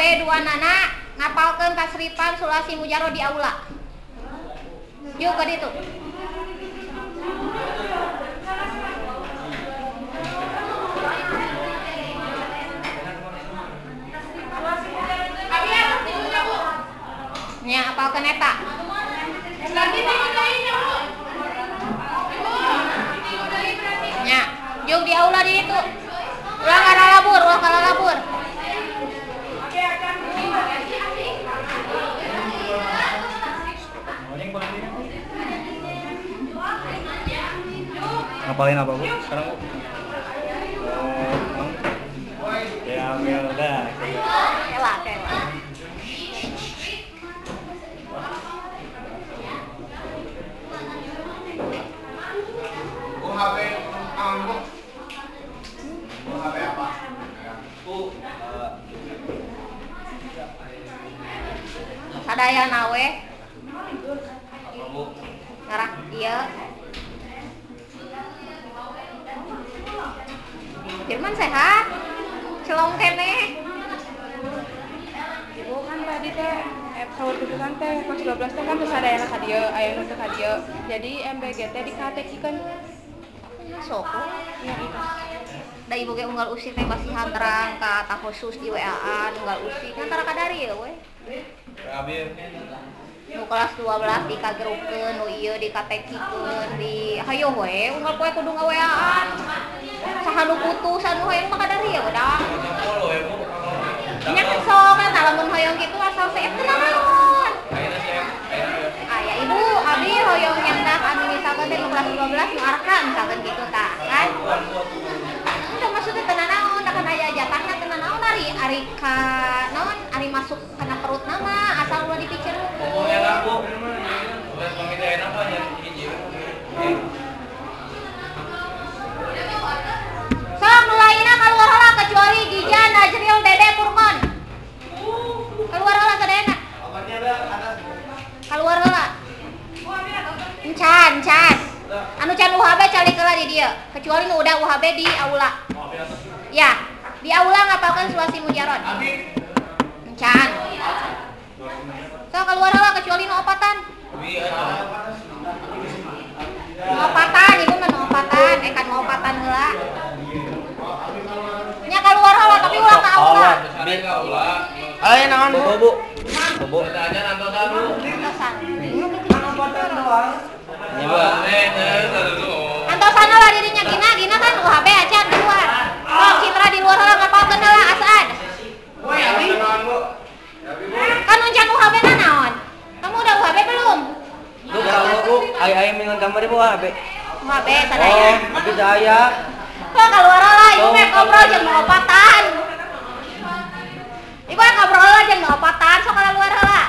dua nana ngapalkeun kasripan sulasi mujaro di aula. Yuk ka ditu. Nya apalkeun eta. Nya, yuk di aula di ditu. Ulah kalalabur. Ngapalin apa, Bu? Sekarang, Bu? Ya, ambil dah. Kela. HP kamu. HP apa? Sadaya nawe. Ngarak ieu. Firman sehat. Celong kene. Ibu kan tadi teh sahur gitu kan teh kelas 12 teh kan terus ada yang ka dieu, aya nu ka dieu. Jadi MBG teh dikatekikeun. Sok. Ya itu. Da ibu ge unggal usik teh masih hantarang ka ta khusus di WA-an unggal usik antara ka dari we. Nu kelas 12 dikagerupkeun, nu ieu dikatekikeun di hayo we unggal poe kudu ngaweaan. Saha nu putus anu hayang mah ka dari ya udah. Nya sok eta lamun hoyong kitu asal seep teh naon. Aya ibu abi hoyong nyandak anu misalkan teh kelas 12 nu arka misalkan kitu tah kan. Udah maksudnya teu naon da kan aya jatahna teu naon ari ka naon ari masuk kana perut nama asal ulah dipiceur hukum. Sok mulaina keluar heula kecuali Jijan, Najril, Dede, Purkon. Keluar heula sadayana. Keluar heula. Encan. Anu can UHB calik heula di dieu, kecuali nu udah UHB di aula. Ya, di aula ngapalkeun sulasi mujarod. Encan. Sok keluar heula kecuali nu opatan. Opatan, ibu mah nu opatan, kan nu opatan heula. Nya keluar heula tapi ulah ka aula. Ayo naon, Bu? Bu. Antosan. Ini, Bu. Antosan heula dirinya Gina kan UHB acan di luar. Sok Citra di luar heula ngapalkeun heula asaan. Kan uncan UHB na naon? Kamu udah UHB belum? Bu, berapa, Bu? Ayo minum gambar, Bu, HB. UHB sadaya. Abi daya. Kok keluar heula ibu mah ngobrol jeung opatan. Ibu ngobrol heula jeung opatan sok keluar heula.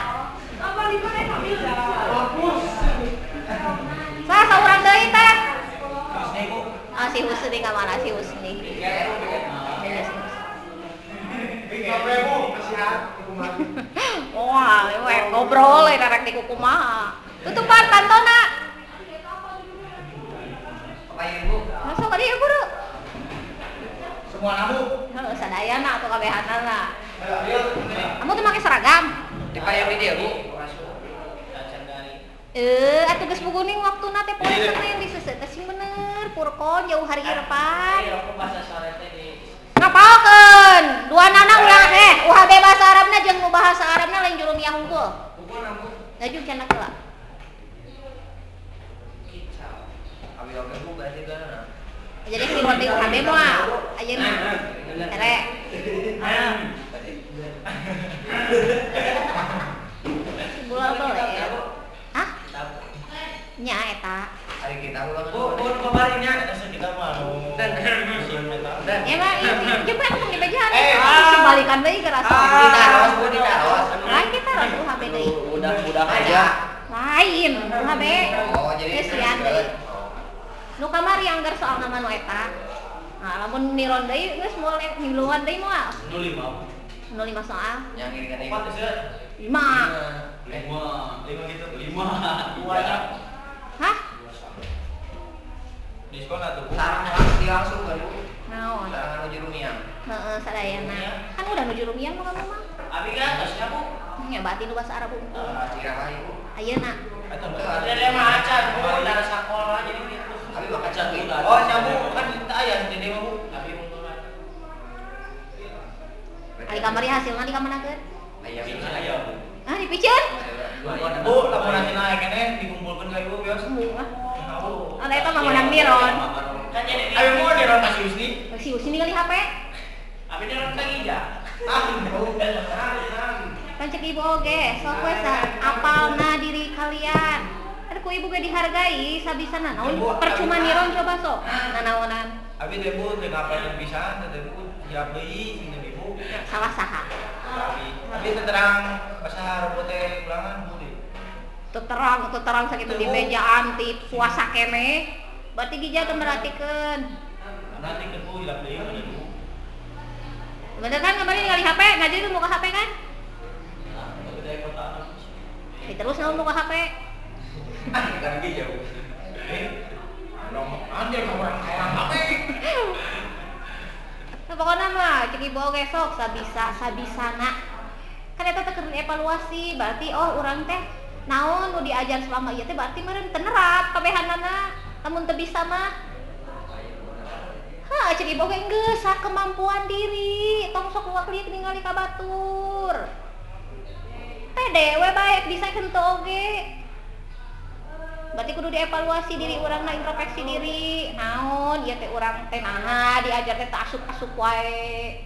Sah saurang deui teh. Ah si Husni ka mana si Husni? Wah, we ngobrol we karek di kumaha. Tutupan pantona. Masuk ka dieu guru. Semua namu. Heuh sadayana atuh kabehanana. Kamu tuh make seragam? Dipayang di dia, Bu. Atuh geus bukuning waktuna teh poe Senin diseuseut teh sing bener Purkon jauh hari depan. Ngapalkeun? Dua nana ulah UHB bahasa Arabna jeung nu bahasa Arabna lain jurumiyah unggul. Ngaju cenah heula. Jadi pilot di UHB mah ayeuna. Tere. Bulan boleh. Hah? Nya eta. Ari kita ulang. Bu, kemarinnya kita mah dan Ya mah ini coba aku di bajahan. Kembalikan deui ke rasa ditaros. Lain kita harus UHB deui. Udah aja. Lain UHB. Oh, jadi sian deui. Nu kamari anggar soal nama nu eta. Nah, lamun niron deui geus mulai miluan deui moal. 05 soal. Yang ini kan 5. 5 gitu. 5. Hah? Diskon atuh, Bu. sarang langsung kan Bu. Naon? Sarang anu jerumiang. Heeh, sadayana. Kan udah nuju rumiang mah kamu mah. Abi hebat nu bahasa Arab unggul. Kira ibu. Ayeuna. Ada mah acan, Bu, dari sekolah jadi gitu. Abi mah Acan kacang. Bu. Oh, nyabu kan kita aya di mah Bu. Abi mau Ali kamari hasilna dikamanakeun? Aya bikin aya Bu. Ah, dipicen? Bu, lamun nanti keneh dikumpulkeun ka ibu bios. Sembuh ah. Anda eta mah menang niron. Kan jadi abi mau niron ka si Usni. Si Usin ningali HP. Abi niron ka Gija. Ah, Kan cek ibu oge, sok we apalna diri kalian. Ada ku ibu ge dihargai sabisana naon percuma niron coba sok. Nanaonan. Abi teh Bu teh ngapain pisan teh Bu siap deui sing ibu. Salah saha. Abi teh terang pasahar Bu teh ulangan Bu. Teu terang sakitu di mejaan ti puasa kene. Berarti gija teu meratikeun. Nanti ke Bu siap deui kan Bu. Bener kan kemarin ningali HP, ngajari lu muka HP kan? Terus naon muka HP? Kan Gija Bu. Anjir orang HP. Nah, pokoknya mah cek ibu oge sok sabisana. Kan eta teh keur evaluasi, berarti oh urang teh naon nu diajar selama ieu teh berarti meureun teu nerap kabehanana. Lamun teu bisa mah cek ibu oge geus kemampuan diri, tong sok wakli ningali ka batur. Pede we bae bisa henteu oge. Berarti kudu dievaluasi diri urang, introspeksi diri. Naon ieu teh urang teh naha diajar teh asup-asup wae.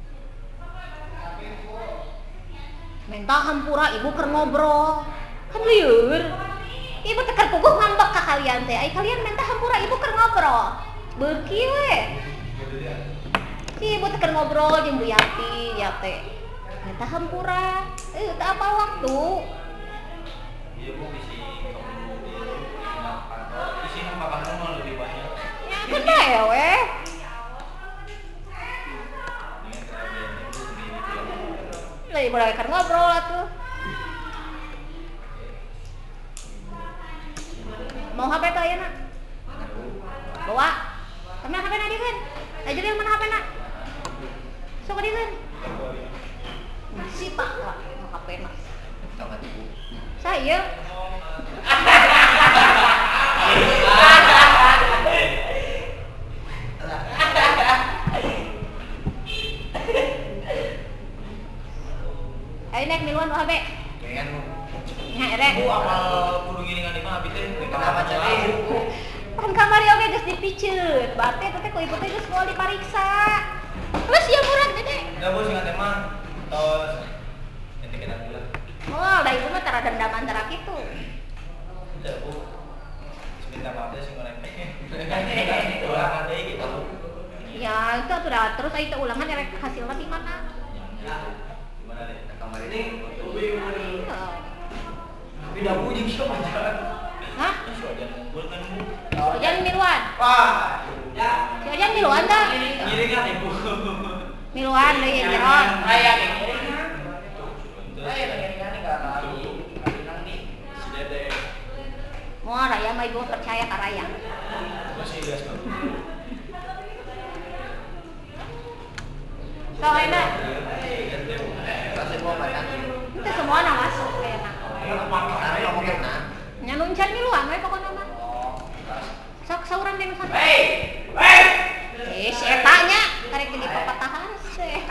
Menta hampura ibu keur ngobrol. Kan lieur. Ibu teh keur puguh ngambek ka kalian teh. Ai kalian menta hampura ibu keur ngobrol. Beuki we. Si ibu teh keur ngobrol jeung Bu Yati, ya teh. Menta hampura. Teu apa waktu. Iya Bu isi isi makanan mah lebih banyak. Ya kan bae we. Lah ibu lagi keur ngobrol atuh. Mau HP teh ayeuna? Bawa. Kamera HP na dikeun. Ajarin mana HP na? Sok dikeun. Si Pak lah HP na. Tamat ibu. Saya ayo naik miluan HP. Pengen lu. Nya erek. Bu amal kudu ngiringan di mah abi teh. Kenapa jadi? Pan kamari oge geus dipiceut. Bate teh ku ibu teh geus moal dipariksa. Terus ya murah gede. Da Bu sing teh mah tos ente kita bilang. Oh, da ibu mah tara dendam antara kitu. Da Bu. Minta maaf deh sing ngoreng. Ulangan deui gitu. Ya, itu sudah terus ayo ulangan erek hasilnya di mana? Gimana deh? Kamar ini. Iya. Tidak Bu jeung siapa jalan. Hah? Si Ojan ngumpul kan Bu. Si Ojan miluan. Wah. Ya. Si Ojan miluan tah? Ngiringan Ibu. Miluan deui nyeron. Raya ngiringan. Raya ngiringan enggak tahu. Nanti si Dede. Moal raya mah ibu percaya ka raya. Masih gas kan. So enak. Kasih gua mana? Itu semua na masuk enak. Tapi ngomong kena. Nya nu encan miluan we pokona mah. Sok sauran deh nusan. Si eta nya karek jadi papatahan seh.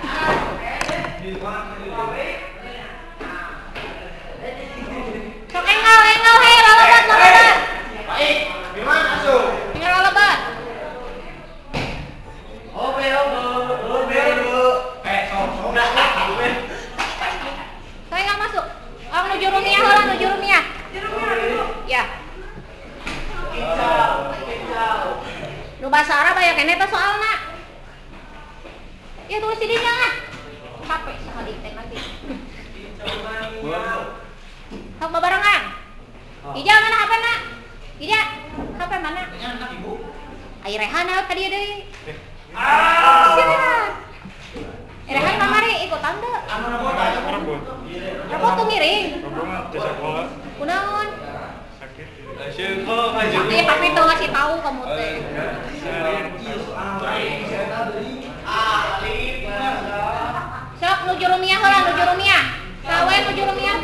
Sok enggal he lalabat. Baik, gimana asuh? Enggal lalabat. Obe. Sok dah. So enggal masuk. Oh nuju rumiah heula nuju rumiah. Ya. Nu bahasa Arab aya keneh teh soalna. Ya tulis di dinya ah. HP sakali teh nanti. Sok babarengan. Ija mana HP na? Ija, HP mana? Anak Ibu. Ai Rehan ka dieu deui. Ah. Si Rehan. Rehan kamari ikutan teu? Anu nama Rambut. Repot tuh miring. Rambut di sekolah Kunaon? sakit. Iya, tapi tuh ngasih tahu kamu teh. Sok nuju rumiah heula, nuju rumiah. Sawe nuju rumiah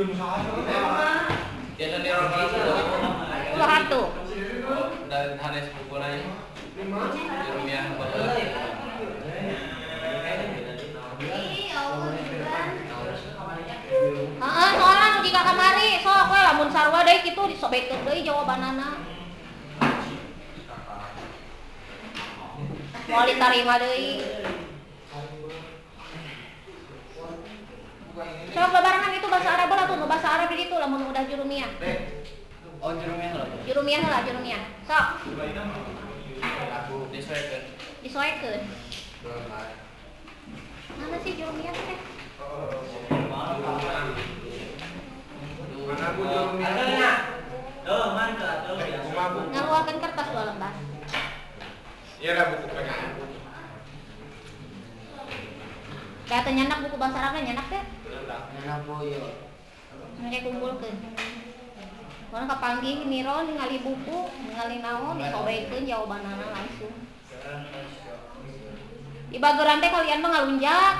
Dia tadi orang itu. Ulah atuh. Dan Hanes buku lain. Ilmiah betul. Heeh, soalnya nu di ka kamari, sok we lamun sarua deui kitu disobekeun deui jawabanana. Moal ditarima deui. Sok babarengan itu bahasa Arab lah tuh, nu bahasa Arab di ditu lamun udah jurumiah. Oh jurumnya lah. Jurumiah heula, jurumiah. Sok, Disesuaikan. disoekeun. Mana sih jurumiah teh? Mana bu jurumnya? Ngaluarkeun kertas 2 lembar. Iya lah buku pegangan. Da teh nyandak buku bahasa Arabna nyandak teh. Mana bu yo? Nge kumpulkeun. Mun kapanggih niro ningali buku, ningali naon disobekeun jawabanana langsung. Di bageran teh kalian mah ngalunjak.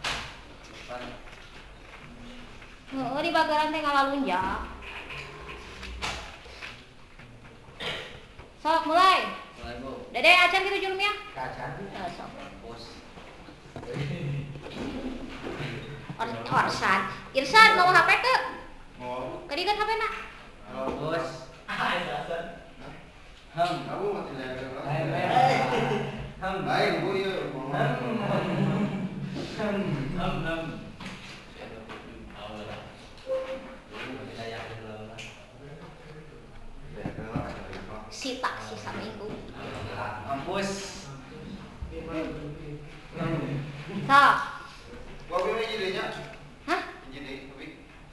Heeh, di bageran teh ngalalunjak. Sok mulai. Mulai bu. Dede acan gitu jurumiah. Kacan. Sok. Bos. Orsan. Irsan mau HP ke? Mau. Kadigan HP na? Bos. Kamu masih baik bu ya. Sita si saminggu. Kampus. Sok. Kopi mah jadinya. Hah? Jadi kopi.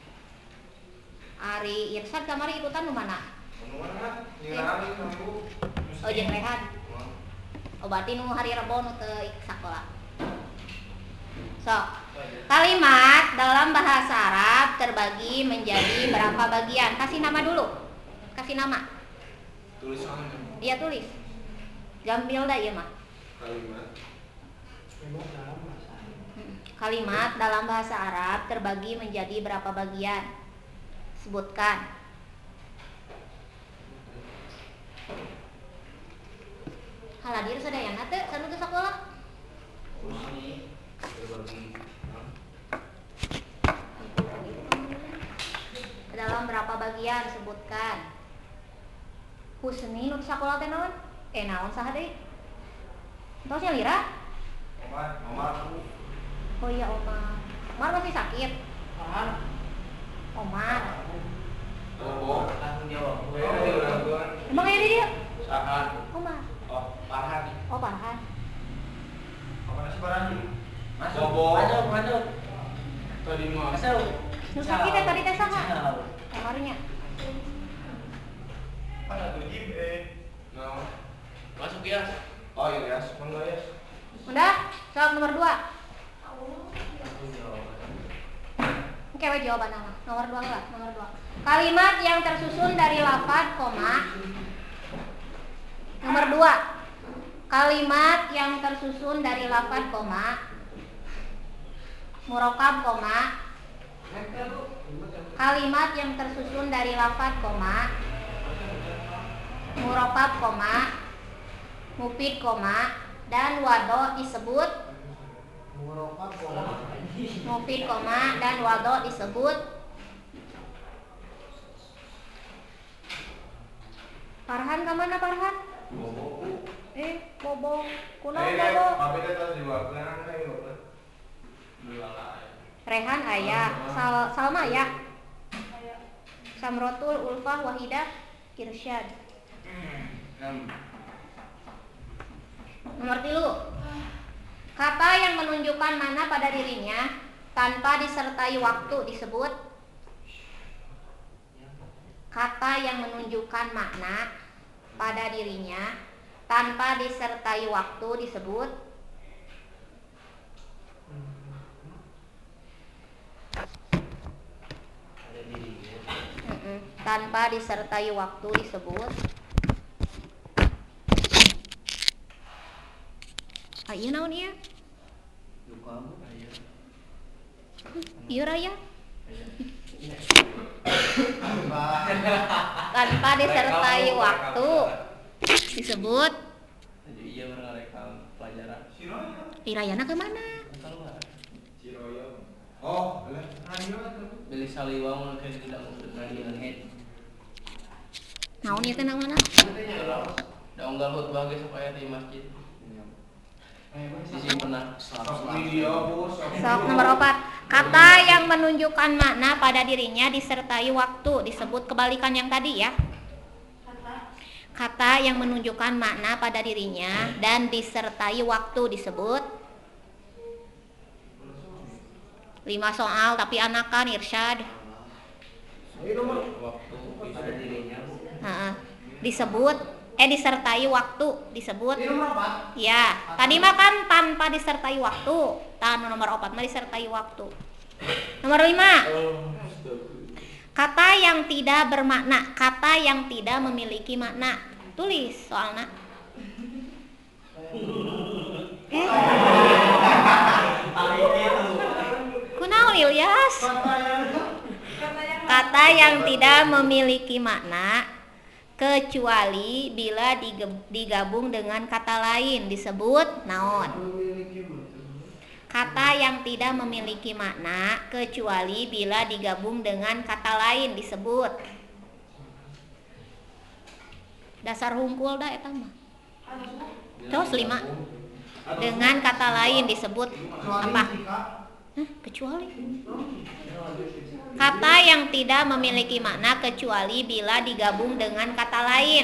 Ari Irsan kamari ikutan nu mana? Mana? Nyerang kamu. Oh jeung Rehan. Oh berarti nu hari Rebo nu teu sakola. Sok. Kalimat dalam bahasa Arab terbagi menjadi berapa bagian? Kasih nama dulu. Kasih nama. Tulisan. Iya tulis. Gampil dah ieu mah. Kalimat. Kalimat dalam bahasa Arab terbagi menjadi berapa bagian? Sebutkan. Haladir sadayana teh sanu teu sakola? Dalam berapa bagian sebutkan? Husni nu sakola teh naon? Naon saha deui? Tos nya Lira? Omar. Oh iya Omar. Omar masih sakit? Omar. Bobo. Tanggung jawab. Emang ada dia? Sahan. Omar. Oh, Farhan. Oh Farhan. Apa nasi barang? Masuk. Bobo. Masuk. Tadi mah. Masuk. Nu sakit teh tadi teh saha? Ciao. Omarnya. Ada tuh Jim No. Masuk ya. Oh iya, mangga ya. Udah, soal nomor 2. Oke, we jawaban nama. Nomor 2 lah, nomor 2. Kalimat yang tersusun dari lafaz, koma. Nomor 2. Kalimat yang tersusun dari lafaz, koma. Murokab, koma. Kalimat yang tersusun dari lafaz, koma. Murokab, koma. Mufid, koma. Dan wado disebut mufid, koma. Dan wado disebut Farhan. Kemana Farhan? Bobo. Bobo. Kunaon Bobo? Tapi kita harus dibawa ke Rehan aya, Salma aya. Samrotul, Ulfah, Wahidah, Irsyad. Nomor 3. Kata yang menunjukkan mana pada dirinya tanpa disertai waktu disebut. Kata yang menunjukkan makna pada dirinya tanpa disertai waktu disebut. Tanpa disertai waktu disebut. Iya naon ieu? Iya raya. tanpa disertai waktu disebut Iya pernah rekam pelajaran. Irayana ke mana? Keluar. Oh, Beli saliwang kayak tidak untuk nadian head. Naon ieu teh namanya? Da unggal khutbah ge supaya di masjid. Disimpen video bos. Sok nomor 4. Kata yang menunjukkan makna pada dirinya disertai waktu disebut kebalikan yang tadi ya. Kata yang menunjukkan makna pada dirinya dan disertai waktu disebut 5 soal tapi anakan irsyad. waktu pada dirinya. Disebut disertai waktu disebut ya. Tadi mah kan tanpa disertai waktu. Nomor 4 mah disertai waktu. Nomor 5. Kata yang tidak bermakna, kata yang tidak memiliki makna. Tulis soalnya. Kunaon Ilyas? Kata yang tidak memiliki makna kecuali bila digabung dengan kata lain disebut naon? Kata yang tidak memiliki makna kecuali bila digabung dengan kata lain disebut dasar hungkul dah eta mah. Terus 5. Dengan kata lain disebut apa? Kecuali. Kata yang tidak memiliki makna kecuali bila digabung dengan kata lain.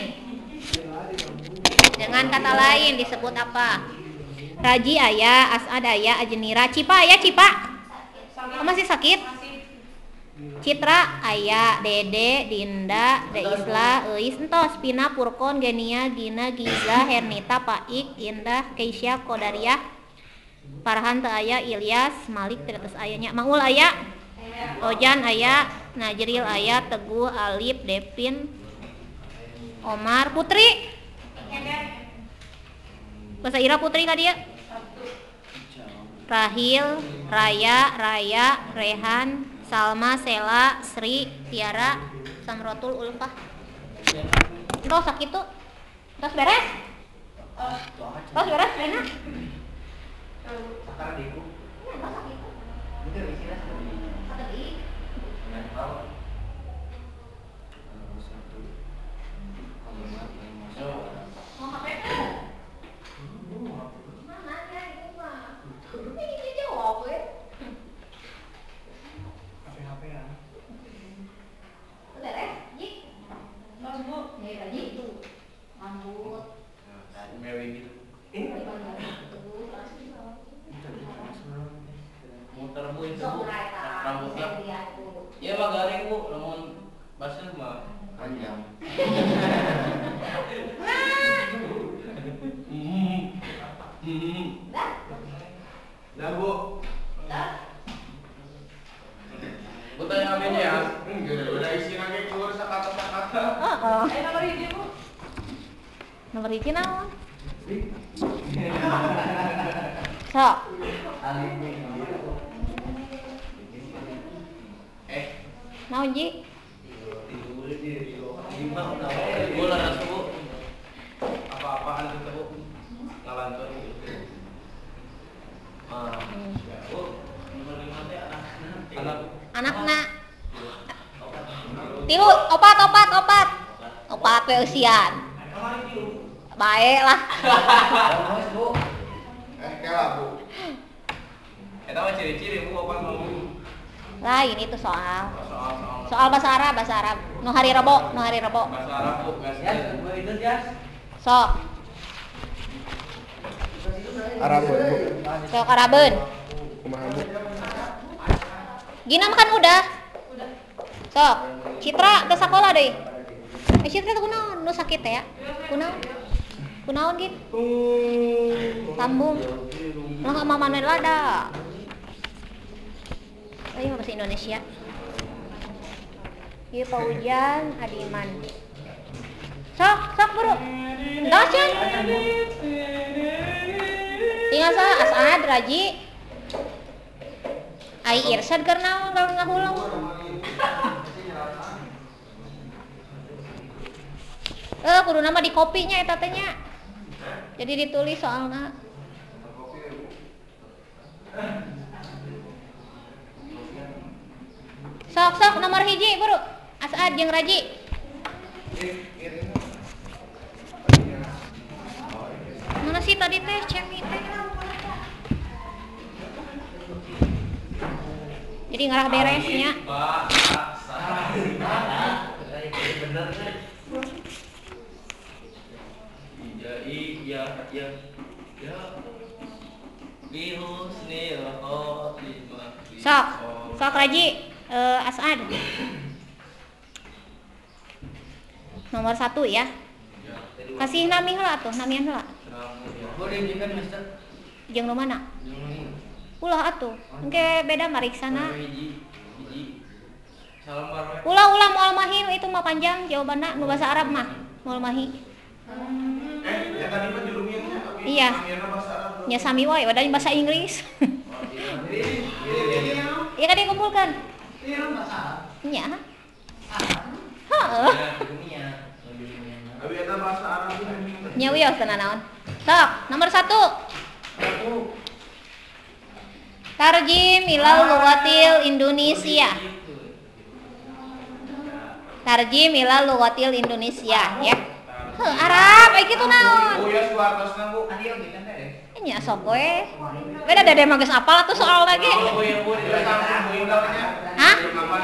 Dengan kata lain disebut apa? Raji aya, As'ad aya, Ajenira, Cipa aya, Cipa. Masih sakit? Citra aya, Dede, Dinda, Deisla, Eis, entos, Pina, Purkon, Genia, Gina, Giza, Hernita, Paik, Indah, Keisha, Kodariah, Farhan teu aya, Ilyas, Malik terus ayanya, Maul aya, Ojan aya, Najril aya, Teguh, Alif, Devin, Omar, Putri. Bahasa Ira Putri ka dia? Rahil, Raya, Rehan, Salma, Sela, Sri, Tiara, Samrotul, Ulfah. Terus sakit tuh. Terus beres? Terus beres, Rena? Rambutnya ya mah garing bu, namun basah mah panjang. Dah bu. Bu tanya amin ya. Udah isi lagi keluar sakata-sakata. Nomor hiji Bu. Nomor hiji naon? Sok. Naon Ji? Bu laras bu. Apa-apaan itu bu? Ngalantur. Bu, nomor 5 teh Anakna. Tilu, opat we eusian. Bae lah. Kela bu. eta mah ciri-ciri bu apa mau Lain itu soal. soal Soal bahasa Arab. Nu hari Rebo. bahasa Arab bu gas itu ya. Sok. Arabun bu. Sok Arabeun. Kumaha bu? Gina makan udah. Sok. Citra ke sekolah deui. Citra teh kunaon? Nu sakit teh ya? Kunaon gitu? Sambung. Lah mama lada. Ayo bahasa Indonesia. Ieu Paujan Adiman. Sok buru. Entos ya. Tinggal sa As'ad Raji. Ai Irsyad keur naon ngahulang. Kudu nama di kopinya eta teh nya. Jadi ditulis soalna. Sok nomor hiji buru. Asad jeung Raji. Mana sih tadi teh Cemi teh? Jadi ngarah beresnya. Bener kan? Iya. Virus nih loh. Sok Raji. Asad. Nomor 1 ya. Kasih nami heula atuh, namian heula. Boleh juga Mister. Jeung nu mana? Ulah atuh. Engke beda mariksana. Hiji. Salam warahmatullahi. Ulah moal mahi itu mah panjang jawabanna nu bahasa Arab mah. Moal mahi. Ya tadi mah jurumiannya. Iya. Jurumiannya bahasa Arab. Nya sami wae wadanya bahasa Inggris. Iya kan dikumpulkan. Nya. Heeh. Abi eta bahasa Arab. Nya wios tenan naon. Sok, nomor 1. Tarjim ilal lughatil Indonesia. Tarjim ilal lughatil Indonesia ya. Arab ai kitu naon? Oh ya suartosna Bu. Nya sok we. Beda dede mah geus apal atuh soal lagi. Hah?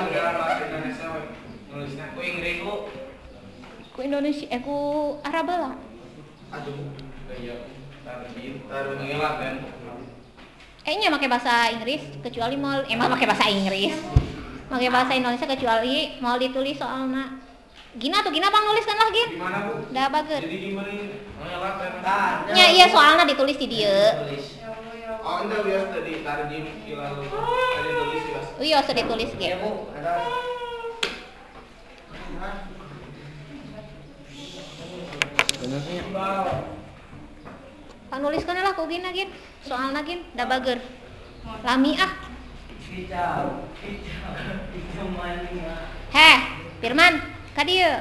Ku Inggris Bu. Ku Indonesia ku Arab lah. Aduh. Iya. Tarjim. Ngilat kan. Kayaknya pakai bahasa Inggris kecuali mau pakai bahasa Inggris. Pakai bahasa Indonesia kecuali mau ditulis soalna. Gina Bang nuliskan lah Gin. Gimana Bu? Da bageut. Jadi gimana ini? Ngilat kan. Nya iya soalna ditulis di dieu. Oh, ini biasa tadi tarjim ilal. Tadi tulis ya. Iya sudah ditulis ge. Bu, ada. Benernya. Panuliskan lah ku Gin Gin. Soalna Gin da bageur. Lami ah. Hijau maning. Heh, Firman, ka dieu.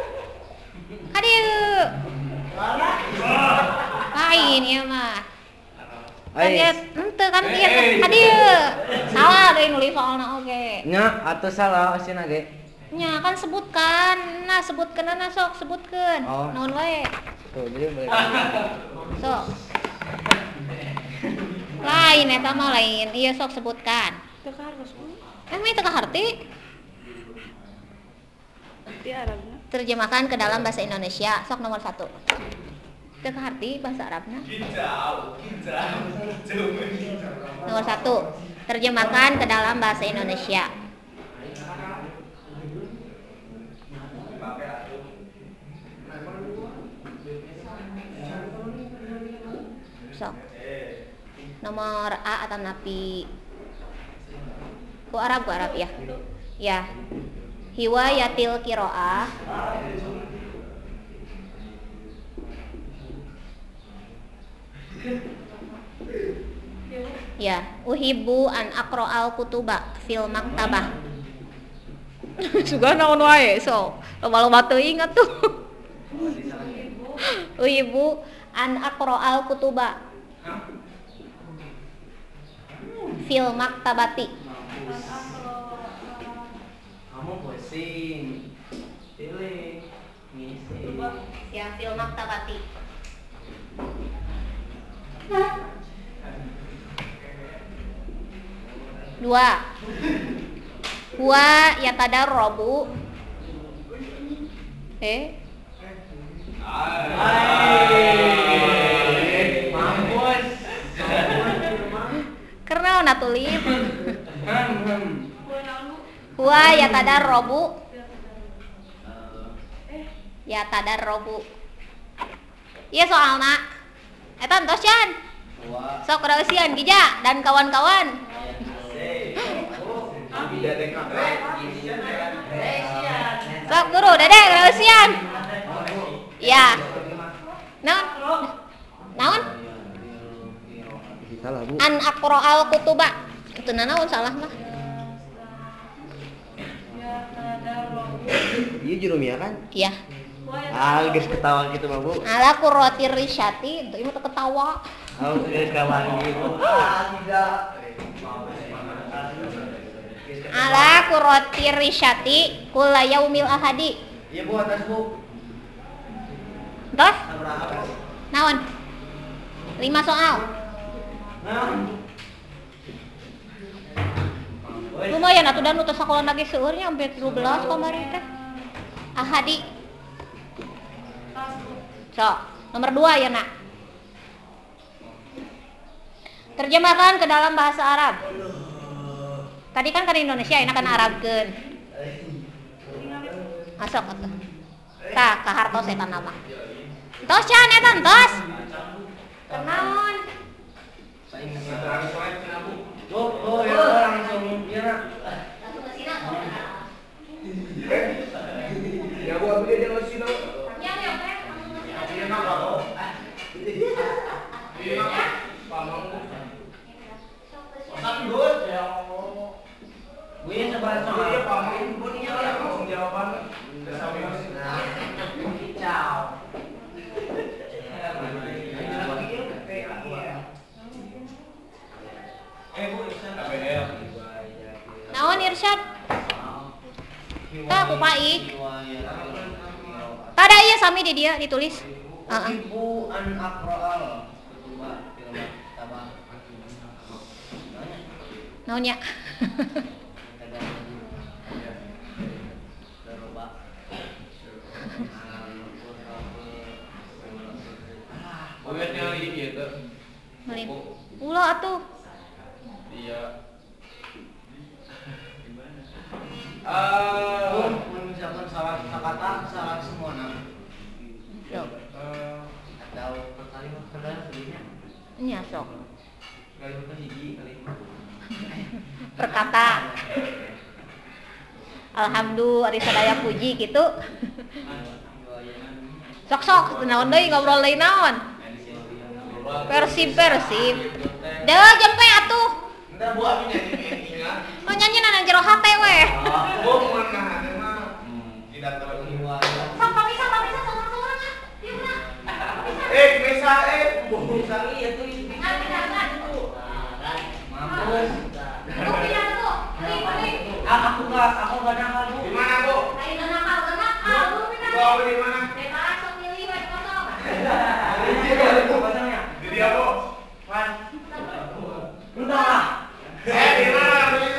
Lain ieu mah. Kaget henteu kan ieu ka dieu. Salah deui nulis soalna oge. Nya atuh salah asina ge. Nya kan sebutkan. Nah, sebutkeunna sok sebutkeun. Oh. Naon wae. Tuh, jadi boleh. Sok. Lain eta mah lain. Ieu sok sebutkan. Teu hartos Bu. Mah teu kaharti. Di Arabna. Terjemahkan ke dalam bahasa Indonesia. Sok nomor 1. Teu kaharti bahasa Arabna. Nomor 1. Terjemahkan ke dalam bahasa Indonesia. Sok. Nomor A atau napi? Ku Arab ya. Ya. Hiwayatil qiraah. Ya, uhibbu an aqra'al kutuba fil maktabah. Suga naon wae so. Loba-loba teuing atuh. Uhibbu an aqra'al kutuba fil maktabati. Kamu pusing. Pilih. Ngisi. Ya, fil maktabati. Dua. Huwa yatadarrabu. Mampus. Karena ona tulis. Huwa yatadarrabu. Yatadarrabu. Iya soalna. Eta entos Jan. Sok reusian Gija dan kawan-kawan. Sok guru Dede reusian. Ya. Naon? Salah Bu. An aqra'al kutuba. Itu naon salah mah? Ieu jurumia kan? Iya. Geus ketawa gitu mah, Bu. Ala kuroti risyati, itu mah ketawa. Oh, geus kawan gitu. Ala kuroti risyati kula yaumil ahadi. Iya Bu, atas Bu. Terus Sabraha. naon? 5 soal. Lumayan atuh dan utus sakola lagi seueurnya sampai 13 kamari teh. Ahadi. So, nomor 2 ya nak. Terjemahkan ke dalam bahasa Arab. Tadi kan Indonesia, ini kan Arabkeun. Masuk atuh. Tah, ka hartos eta nama. Tos can eta tos. Kenaon? Oh, ya langsung dia. Ya Bu, abdi dia masih tahu. Ya, ya, teh. Ini mah apa? Ini mah pamong. Tapi good ya. Gue sebarang soal. Iya pamong pun iya langsung jawaban. Udah sampai masih. Ciao. Bu, Irsan KPL. Naon Irsyad? Tah ku paik. Tada ieu sami di dia ditulis. Heeh. Ibu an aqra'al. Naon nya? Mobilnya ini gitu. Melin. Ulah atuh. Iya. Misalkan salah kata, salah semua nama. Sok. Atau perkalimat saudara belinya. Nya sok. Kalimat hiji kalimat. Perkata. Alhamdulillah ari sadaya puji gitu. Sok-sok naon deui ngobrol deui naon? Persib. Deuh jempe atuh. Entar Bu abi nyanyi endingnya. Oh nyanyi nang jero hate we. Bu mana hade mah? Tidak terlalu. Sok bisa suara-suaranya. Dieu mah. Bisa Bu. Sangi ya tuh. Mampus. Tuh pindah tuh. Ring. Aku enggak nakal Bu. Di mana Bu? Ayo nakal. Lu pindah. Bu abi di mana? Bebas sok milih we kosong. Di dia Bu. Wan. Udah. Di mana?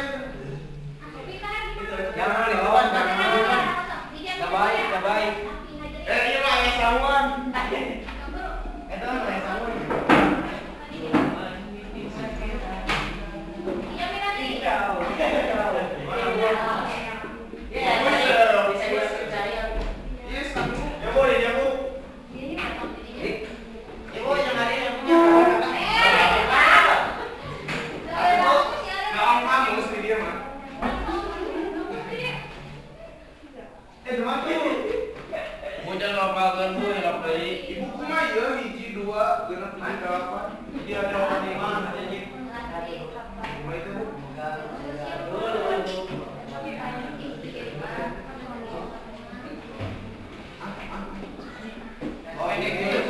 Jangan dilawan, jangan dilawan. Enggak baik. Iya mah ya sawan. Eta mah ya samun. Yes, ya Bu, ya Bu. Ibu yang hari yang punya. Nah, kamu sih dia mah. Teman Bu. Bujang ngapalkeun Bu, hilap deui. Ibu kumaha ya hiji 2 genep 8. Dia jawaban di mana jadi? Kumaha itu Bu? Oh ini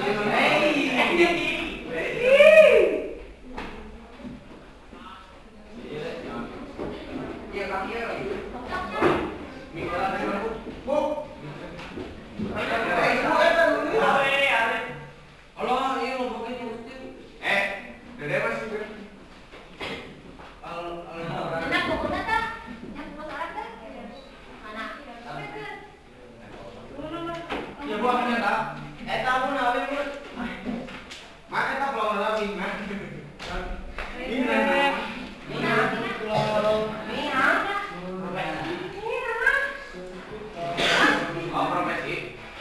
Iya, Kang iya. Mingguan dari mana Bu? Bu. Allah, iya lo pokoknya mesti. Dede masih ber. Enak pokoknya tah. Yang buat orang teh. Mana? Ya Bu akhirnya tak. Eta pun nawe pun. Mana tak belum lagi kan? Ini Oh, profesi.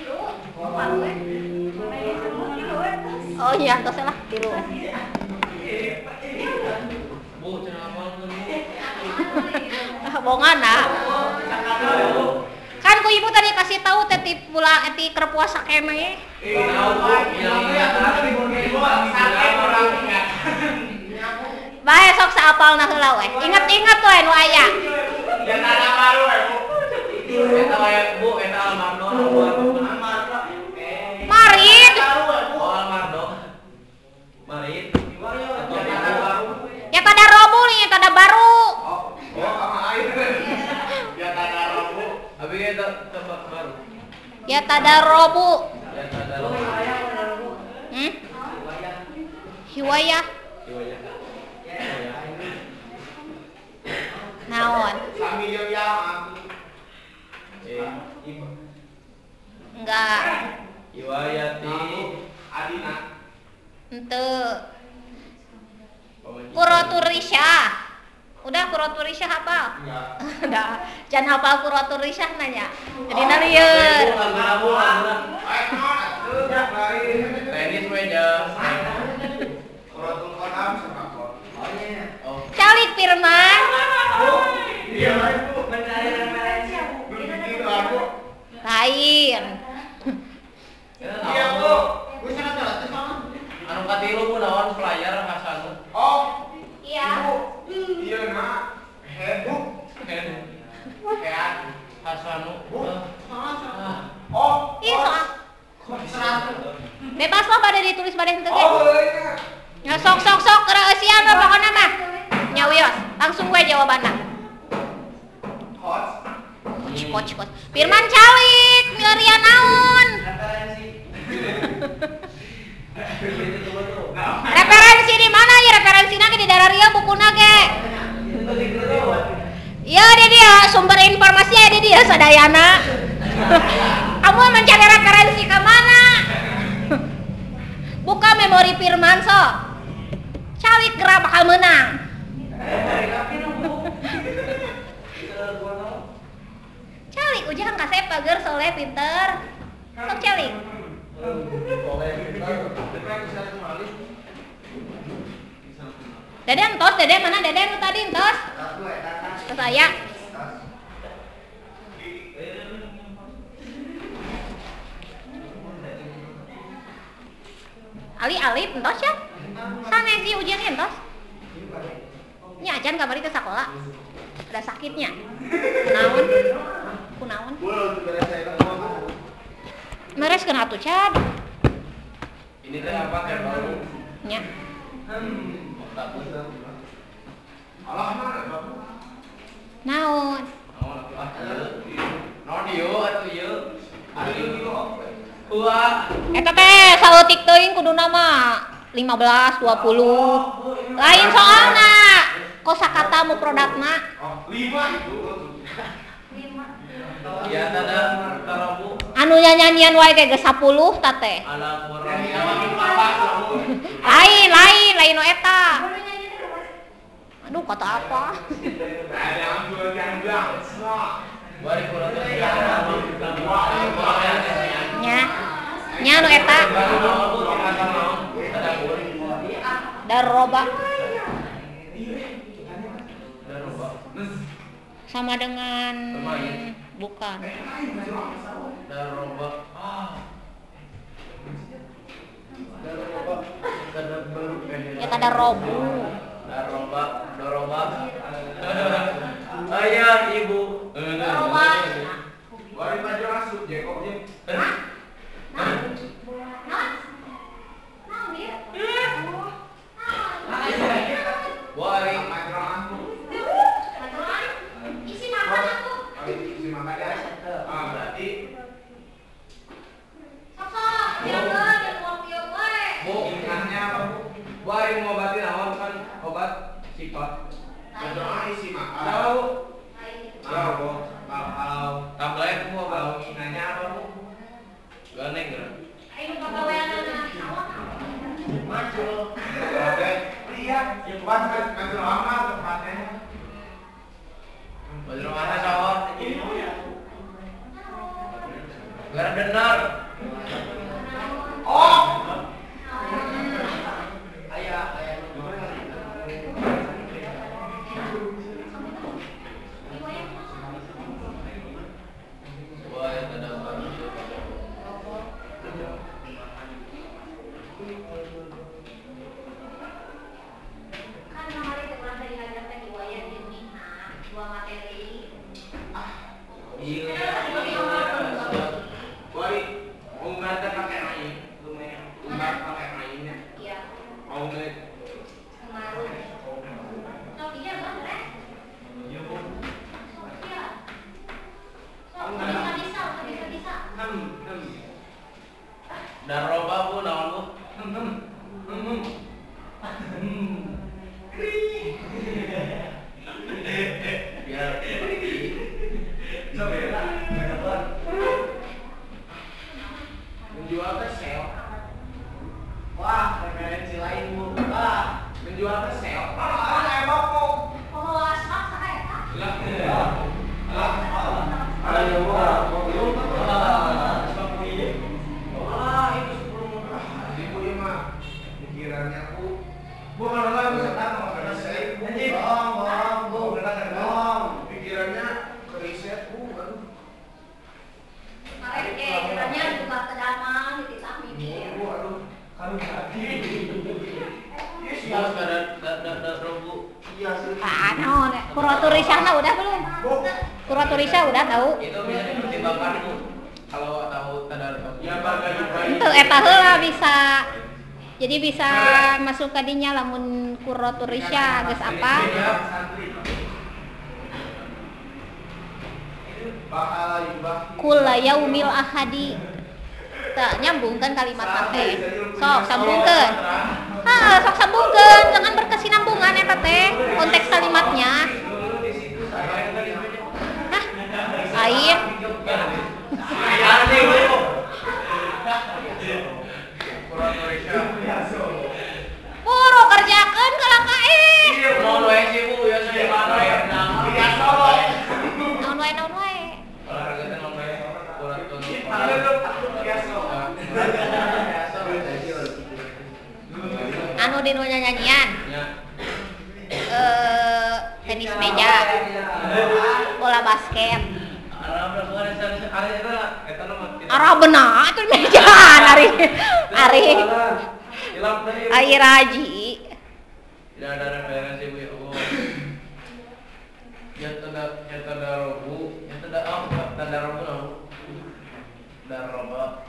Oh iya, tos lah tiru. Bu, cenah apalkeun Bu. Bongan nah. Kan ku ibu tadi kasih tahu teh ti pula eti keur puasa keneh. Tahu Bu, yang Bae sok saapalna heula we. Ingat-ingat we nu aya. Ya tanah baru Bu. eta we Bu, eta almarhum buat Amar Tapi kita tebak baru. Ya tadarobu. Ya tadarobu. Hiwayah. Naon? Sami yang Enggak. Hiwayati. Adina. Henteu. Kuraturisya. Udah Kuraturisya hafal? Enggak. Udah. Jangan hafal Kuraturisya nanya. Jadi nalieur. Tenis meja. Kuratul Qadam sepak bola. Calik Firman. Iya, Bu. Mencari referensi. Begitu aku. Lain. Iya, Bu. Wis sana jalan sana. Anu katilu pun naon flyer Hasanu. Oh, Iya. iya nak. Headbook. Kayak Hasanu. Oh, Ih soal. Bebas lo pada ditulis pada henteu ge. oh, bolehnya. Ya sok kereusian mah pokona mah. Nya wios, langsung gue jawabanna. Hot. Cikot. Firman calik, milarian naon? Referensi di mana ya referensina ge di dararia bukuna ge. Iya di dia sumber informasinya di dia sadayana. Kamu mencari referensi ke mana? Buka memori Firman so. Calik gerak bakal menang. Calik ujang kasep pager soleh pinter. Sok calik. Dede entos, dede mana dede nu tadi entos? Terus saya. Ali alif entos ya? Sana sih ujiannya entos. Nya acan kamari ke sekolah. Ada sakitnya. Kunaon? Kunaon? Meres kena atuh Cad. Ini teh apa kayak baru? Nya. Allah mana, Bapak? Naon? Non ieu atuh ieu. Hua. Eta teh saeutik teuing kuduna mah 15 20. Lain soalna. Kosakata mu produkna. Oh, 5 itu. Ya tada tarabu. Anu nyanyian wae ge 10 tah teh. Anak orang. Lain nu eta. Aduh kata apa? Ada yang jual yang bilang. Bari kurang. Nya nu eta. Daroba. Sama dengan bukan. Daroba. Ya kada robu. Daroba. Ayah ibu. Daroba. Bari maju masuk Jekobnya. Bari. Isi makan aku. Isi makan ya. Berarti Sok-sok, jangan diuang-uang we. Bu, ingatnya apa, Bu? bari mau obatin naon kan obat sifat. Berdoa isi makan. Tahu? Tahu, Bu. Kalau Tablet Bu obat. kalau ingatnya apa, Bu? Ganeng kan. Ayo pagaweanana. Maju. Oke. Iya, pas maju lama tempatnya. Baju mana sawah? Gara benar. Oh. Ayah. Wah, ya ada baru. Kan kemarin kurang dari ngajarkan riwayat jeung Mina, dua materi. Iya. Bari, unggar teh pakai main. Lumayan. Unggar pakai mainnya. Iya. Mau nge Kemarin. Sok iya bener. Iya, Bu. Sok iya. Unggar Daroba bu, naon bu? Biar menjual teh sel. Wah, referensi lain bu. Menjual teh sel. Emang kok. Pikirannya aku bukan lah bisa tahu karena saya pikirannya ke riset aduh Kiranya juga kedaman gitu mikir. aduh kalau hati Mas ada robu. iya sih Naon ya? Kuraturisana udah belum? Kuraturisya udah tahu. Itu bisa dipertimbangkan bu. Kalau tahu tanda ya bagaimana Itu eta heula bisa. Jadi bisa masuk ke dinya lamun kuraturisya geus apa? Kula yaumil ahadi. Tak nyambungkan kalimat teh. Sok sambungkeun. Sok sambungkeun, jangan berkesinambungan eta teh konteks kalimatnya. Hah? Air. Puro kerjakeun kalau kae. Mau wae sih bu, ya saya mana ya? Naon wae. Olahraga teh mau wae. Kurator. Anu di nu nyanyian. Ya. Tenis meja. Bola basket. Arah benar itu mejaan ari. Air haji. Tidak ada referensi bu ya bu. Yang tanda robu, yang tanda robu nahu. Daroba.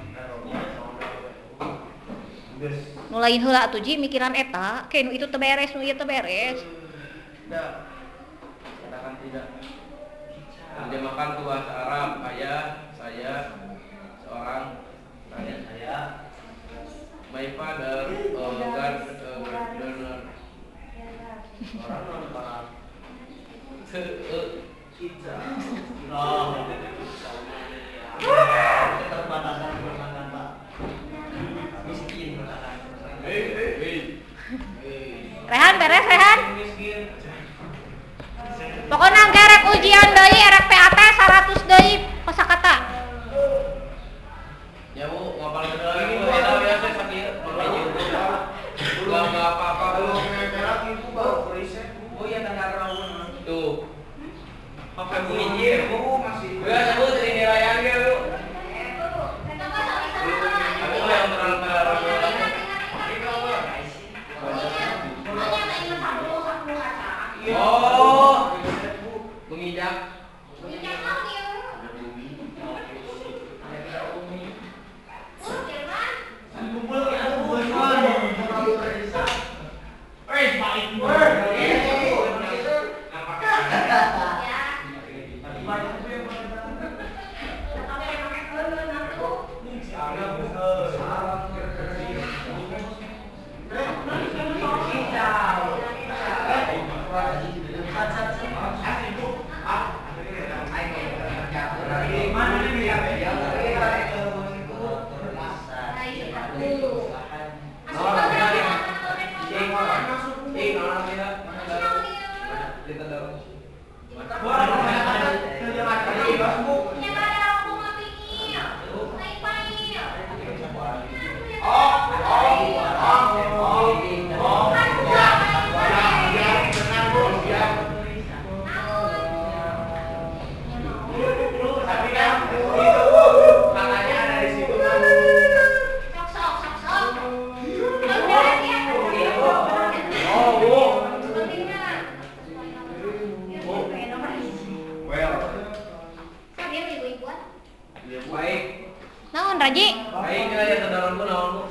Nu lain heula atuh Ji mikiran eta, kayak nu itu teu beres, nu ieu teu beres. Tidak. Katakan tidak. Terjemahkan ke bahasa Arab. Saya seorang saya. My father, gardener. Orang non-Arab. Kita. Keterbatasan permainan Pak. Miskin permainan. Rehan beres Rehan. Pokoknya gerek ujian deui erek PAT 100 deui kosakata. Ya bu, ngapal bener lagi bu. Enak biasa sakit. Enggak apa-apa bu. merah itu baru riset Oh iya tanda rawon. Tuh. Apa bu iya bu masih Biasa bu dari nilaian dia bu. Aku yang terang-terang. Oh, mengijak. Naon Raji? Baik, kita lihat tanda rawon naon bu.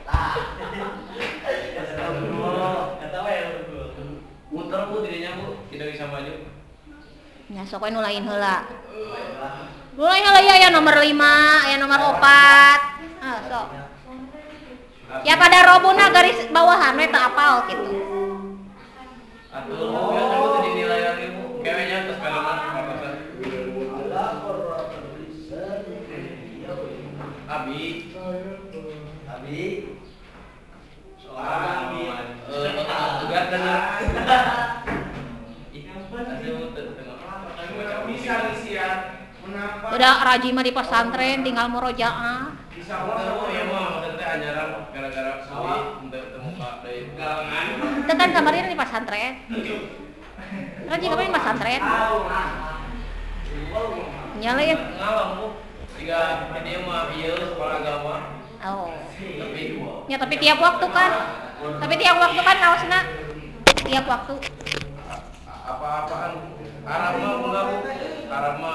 Muter bu dirinya bu, tidak bisa maju. Nya sok we nu lain heula. Nu lain heula ya nomor 5, aya nomor 4. Sok. Ya pada robuna garis bawahan we teu apal gitu. Atuh, ya saya tuh dinilai lagi Bu. Kayaknya terus kalaman kemarin. Abi. Soal juga dan Bisa disian. Kenapa? Udah rajin mah di pesantren tinggal murojaah. Bisa ya mah maksudnya ajaran gara-gara suwi untuk temu Pak dari galangan. Itu kan kemarin di pesantren. Rajin kemarin di pesantren. Nyalain. Ngalam Bu. Tiga dia mah ieu sekolah agama. Oh. Tapi Ya tapi tiap waktu kan. Tapi tiap waktu kan naosna. Tiap waktu. apa-apaan Arab mah enggak Bu. Arab mah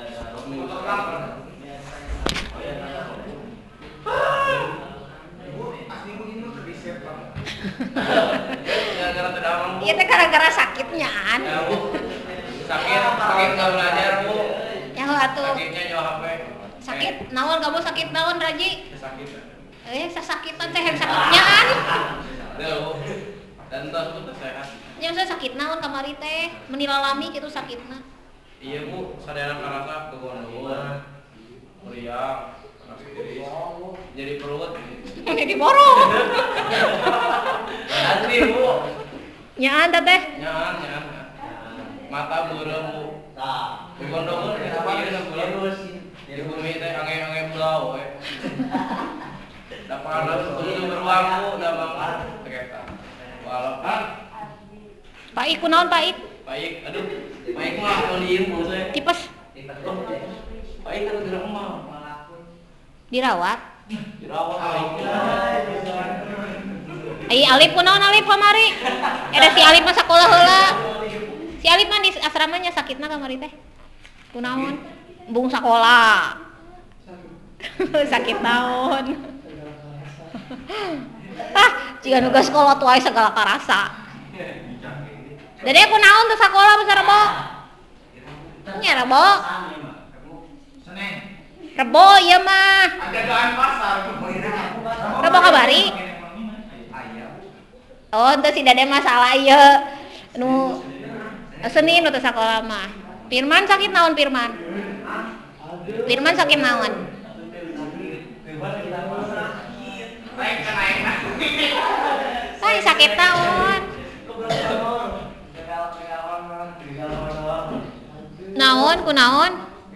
gara-gara terdamang Bu. Iya teh gara-gara sakitnya an. Ya Bu. Sakit nggak belajar Bu. Ya atuh. Sakitnya nyawa HP. Sakit naon kamu sakit naon Raji? Sakit. Sasakitan teh yang sakitnya an. Tuh Bu. Dan terus Bu sehat. Yang saya sakit naon kamari teh menilalami gitu sakitna. Iya Bu, sadayana karasa kegondongan. Meriang, tiris. Jadi perut. Ini diborong. Asli Bu. Nyaan teh. Nyaan. Mata beureum Bu. Kegondongan ieu na bulan. Di bumi teh ange-ange pulau we. Da panas kudu beruang Bu, da mangga teh eta. Walaupun Paik kunaon paik? baik, aduh, baik mah mau diem Bu saya. Tipes Baik kan gerak mah. dirawat. Dirawat baik. Ai Alif kunaon Alif kamari? Ada si Alif mah sakola heula. Si Alif mah di asramanya sakitna kamari teh. Kunaon? Bung sakola. Sakit naon? Jika nugas sekolah tuh segala karasa. Dede aku naon tuh sekolah besar Rebo? Nya Rebo. Rebo ieu mah. Jagaan pasar. Rebo kabari. Oh, teu si Dede masalah ieu. Nu Senin teh sekolah mah. Firman sakit naon Firman? Firman sakit naon? Pai sakit naon? Naon ku naon?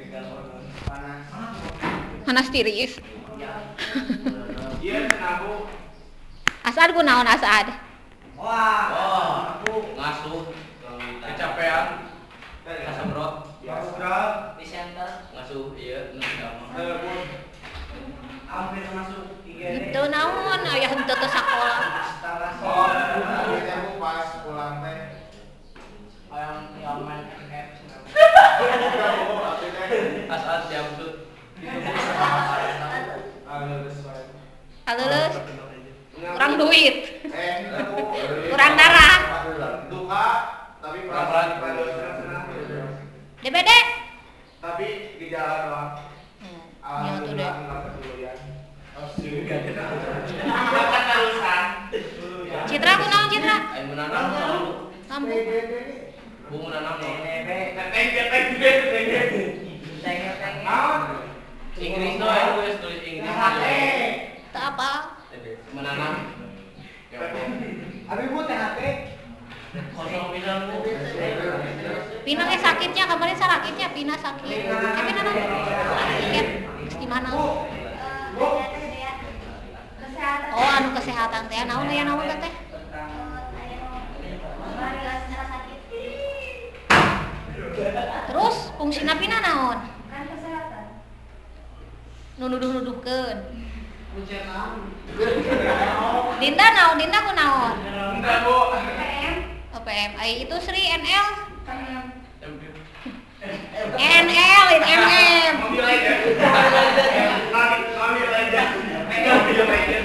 Panas tiris. Iya, tenabu. Asad ku naon Asad? Wah, aku ngasuh kecapean. Kasembrot. Ya, sudah. Di center Ngasuh ieu nu sama. hampir masuk 3D. Itu naon aya henteu teh sakola. Oh, ini aku pas pulang teh. yang main FF. Asal jamsut. Haleuleus. Kurang duit. Aku Kurang darah. duka, tapi perasaan senang. DBD. Tapi gejala doang. Ya tuh deh. Citra ku naon Citra? Ayo menanam naon. Lampu. Bu menanam naon. Inggris no ya gue tulis Inggris. Teu apa? Menanam. Abi Bu THT. Kosong pisan Bu. Pina sakitnya kemarin sakitnya Pina sakit. Pina naon? Tiket di mana? Oh, anu kesehatan teh. Naon aya naon teh? Terus fungsina Pina naon? Nu nuduh-nuduhkeun. Dinda naon? Dinda ku naon? Enggak, Bu. OPM. Ai itu Sri NL. NL in MM. Mobil aja. Mobil aja. Mobil aja.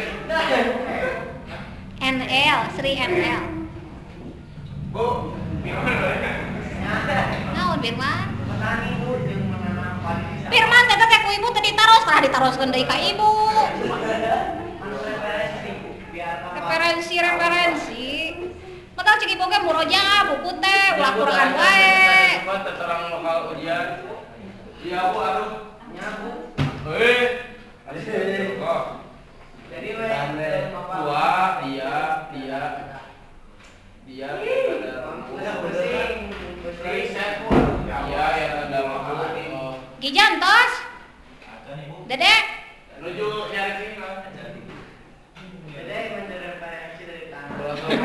NL, Sri NL. Bu, Naon Firman? Petani Bu jeung menanam padi. Firman teh teh ku ibu teh ditaros, kalah ditaroskeun deui ka ibu. referensi. Padahal cek ibu ge murojaah buku teh ulah Quran wae. Coba terang lokal ujian. Iya Bu aduh. Nyabu. Oh. Jadi Dua, dia ada lampu. Iya yang ada lampu. Gijantos. Ada nih Bu. Dedek. Menuju nyari sini kan. Jadi mencari referensi dari tanah.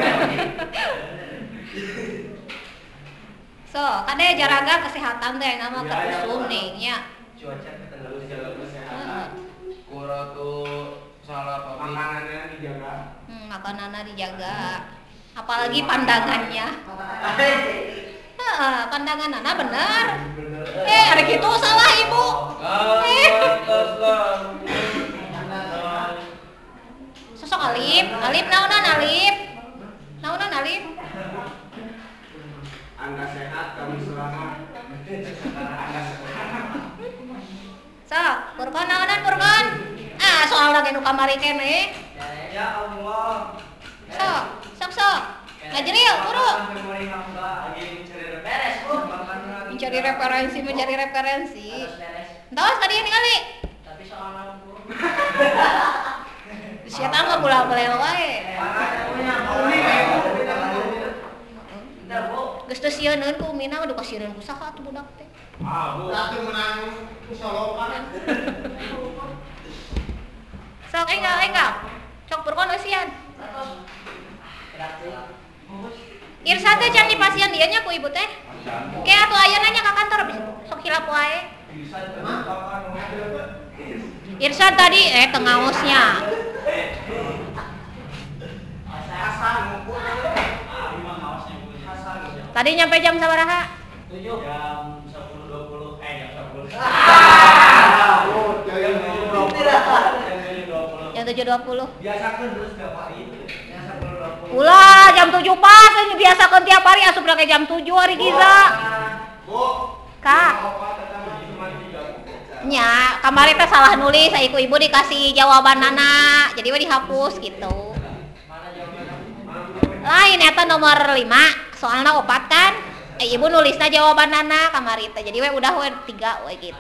So, kade jaraga kesehatan teh nama keusum nih nya. Cuaca Terus jaga Heeh. kesehatan. Kurang tuh salah pabrik. Makanannya dijaga. Makanannya dijaga. Apalagi pandangannya. Heeh, pandanganna bener. Ada gitu salah ibu. Sosok Alif naonan Alif. Anda sehat, kami selamat. Anda sehat. So, Purkon naonan Purkon. Soal lagi nu kamari kene. Ya Allah. Sok. Ngajril, buru. Memori hamba lagi mencari beres, Bu. Mencari referensi. Harus beres. Entos tadi ini kali. Tapi soal lampu. Sia tah mah bola-bola wae. Bentar, Bu. Geus teu sieun ku mina udah kasieun ku saha atuh budak teh. Bu. Ratu menang solokan. Sok enggak. Sok Purkon usian. Irsa teh can dipasieun dieu nya ku ibu teh. Ke atuh ayeuna nya ka kantor sok hilap wae. Irsa tadi tengaosnya. Tadi nyampe jam sabaraha? Jam 10.20. Jam 10. Jam 7.20. Biasakan terus tiap hari. Ulah jam 7 pas ini biasakeun tiap hari asup ke jam 7 hari Giza. Bu. Kak. Nya, kamari teh salah nulis, ibu dikasih jawaban nana, jadi we dihapus gitu. Lain eta nomor 5, soalna 4 kan. Ibu nulisna jawaban nana kamari teh. Jadi we udah we 3 we gitu.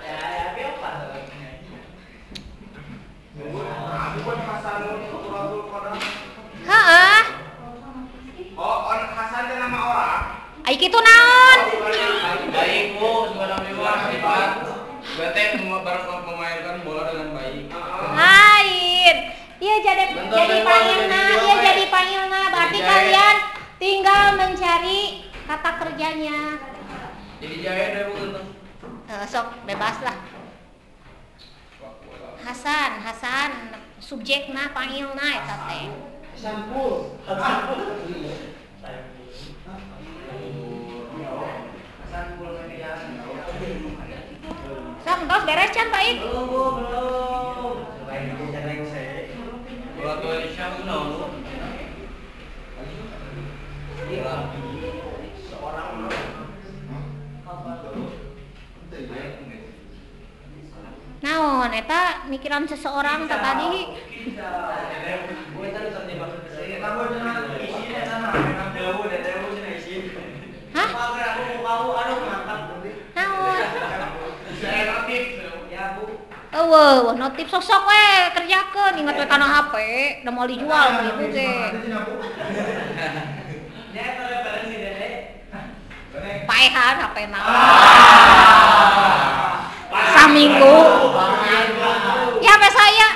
Heeh. Oh, Hasan itu nama orang. Ai kitu naon? Baik Bu, 95 gue teh baru memainkan bola dengan baik. Lain. Iya jadi panggilna. Berarti kalian tinggal mencari kata kerjanya. Jadi jaya deh Bu gitu. Sok bebas lah. Hasan, subjekna panggilna eta teh. Sampul. Sok tos beres can baik. Bola tuh Syam naon? Naon eta mikiran seseorang tadi. Hah? Naon? Eueuh, notif sosok we kerjakeun, ingat we kana HP, da moal dijual mun ibu ge. Paehan HP-na. Saminggu. Ya HP saya.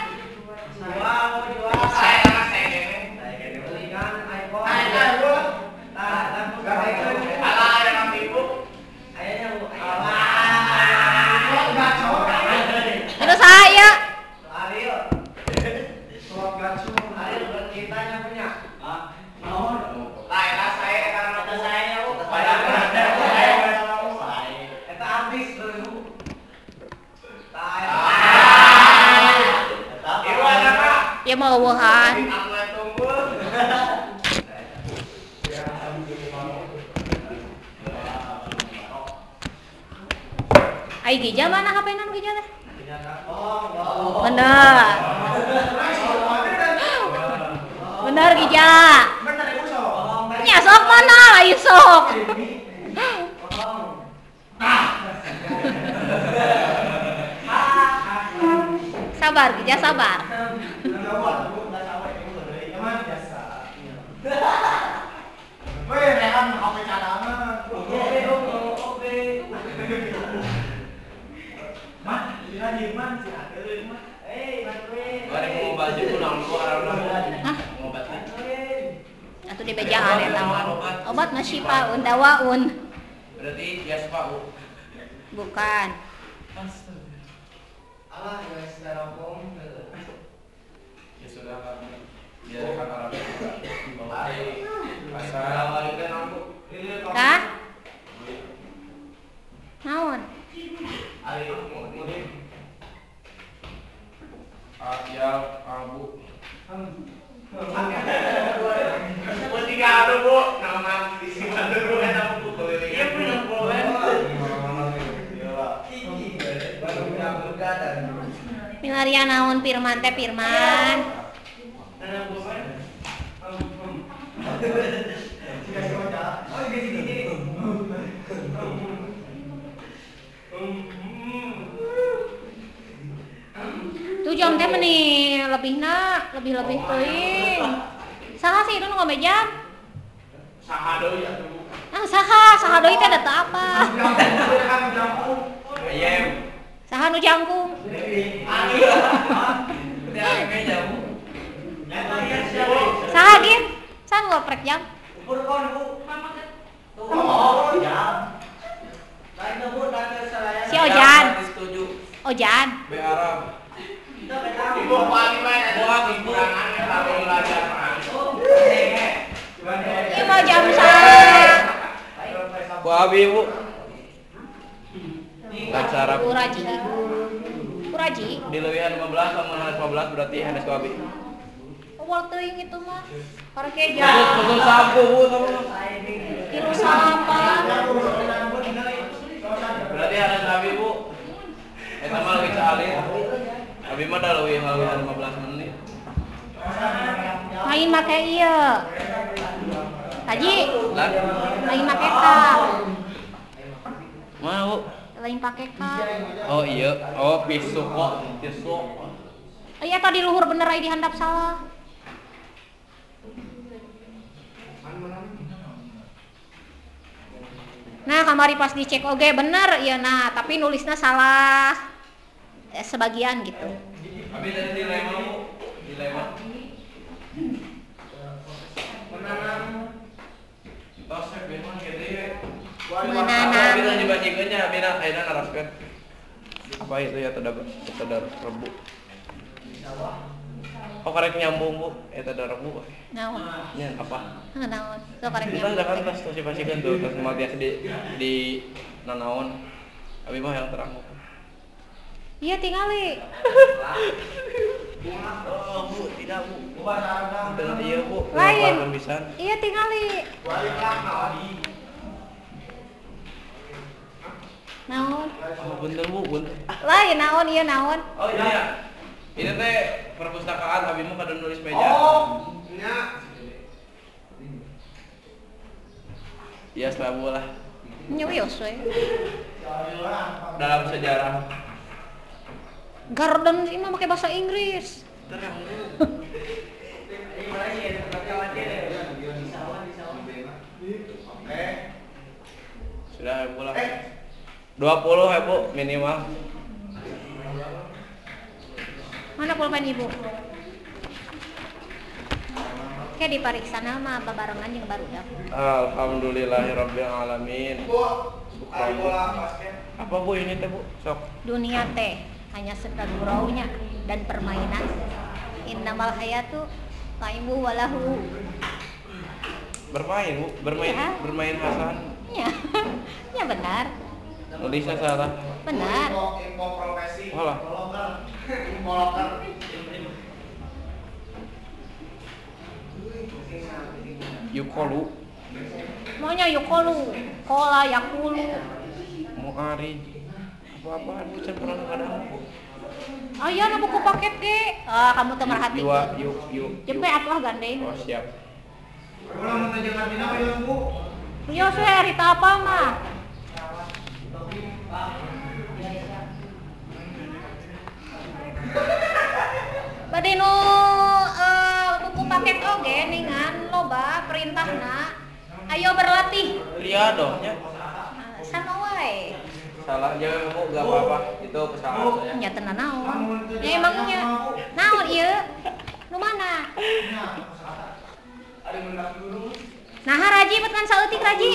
Itu saya. Ya mau eueuhan. Ai Gija mana HP-na nu Gija teh? Bener. Bener Gija. meja. Bener ibu sok. Nya sok mana lain sok. Sabar, Gija sabar. Weh, rehan HP cadangan. Man, lagi man sih akhirnya man. Mari mau baju pulang lu arah Hah? mau baju. Atuh di bejaan eta obat mah syifaun dawaun. Berarti jas Pak Bu. Bukan. Allah ya saudara om. Ya sudah kan. Dia kan Arab. Assalamualaikum. Kah? Naon? Ya Abu. Tiga ada bu, nama di sini ada bu, ada bu keliling. Iya punya problem. Milarian naon Firman teh Firman. Tuh jam teh meni lebihna lebih teuing. Saha sih itu nu ngomejam? Saha deui atuh bu. Ah saha deui teh data apa? Ayam. Saha nu jangkung? Saha gin? Saha nu oprek jam? Si Ojan. Setuju. Ojan. Be Arab. Ibu paling banyak Buat ibu. kalau belajar mah. Ieu mah jam saha? Bu Abi Bu. Baca Arab. Kuraji. Kuraji. Di lewihan 15 sama 15 berarti Hanes Bu Abi. Awal teuing itu mah. Parake jam. Betul sapu Bu tahu. Tilu salapan. Berarti Hanes Abi Bu. Eta mah leuwih caalir. Abi mah da leuwih 15 menit. Lain make ieu. Haji, Lah, lain make ka. mana Bu? Lain pake ka. Oh iya, oh pisuk kok, pisuk. Iya tadi luhur bener aya dihandap salah. Nah, kamari pas dicek oge bener iya nah, tapi nulisnya salah. Sebagian gitu. Abi tadi dilema Bu, dilema. Tos bemang gede. Menanam. Abi tadi bajikeun nya, bina ayeuna naraskeun. Apa itu ya teda rebu. Oh karek nyambung Bu, eta da rebu. Naon? Nya apa? Naon? Sok karek Kita nyambung. udah kan tos pasikeun tuh, tos mah biasa di nanaon. Abi mah yang terang. Iya tingali. Oh Bu, tidak Bu. Dengan iya Bu. Lain. Lain pisan. Iya tingali. Naon? Oh, bener Bu, bener. Lain naon iya naon? Oh iya ya. Ini teh perpustakaan Abi mah kada nulis meja. Oh, nya. Iya selalu lah. Nyuyos we. Dalam sejarah. Garden ini mah pakai bahasa Inggris. Terang. Oke. Sudah ya pulang. 20 ya Bu minimal. Mana pulpen ibu? Kayak dipariksa nama babarengan yang baru ya. Alhamdulillahirabbil alamin. Bu, ayo bola basket. Apa Bu ini teh Bu? Sok. Dunia teh hanya sekedar guraunya dan permainan. Innamal hayatu laibu walahu. Bermain Bu, bermain Iya. bermain Hasan. Ya, ya benar, Nulisnya salah. benar. Info profesi. Walah. Info loker. Yukolu, Maunya yukolu, kola yakulu. mau ari. Apa-apaan Bu can pernah kadang. Ayo na buku paket ge. Ah, kamu teu merhati. Yuk. Jempe atuh gandeng. Oh siap. Ulah mun teh jangan dina we Bu. Yo sih harita apa mah? Bade nu buku paket oge ningan loba perintahna. Ayo berlatih. Iya dong ya. Sana wae. Salah aja Bu, enggak apa-apa. Itu kesalahan saya. Nya tenan naon? Ya emangnya naon ieu? Nu mana? Ada mendak dulu. Nah, Raji betan saeutik Raji.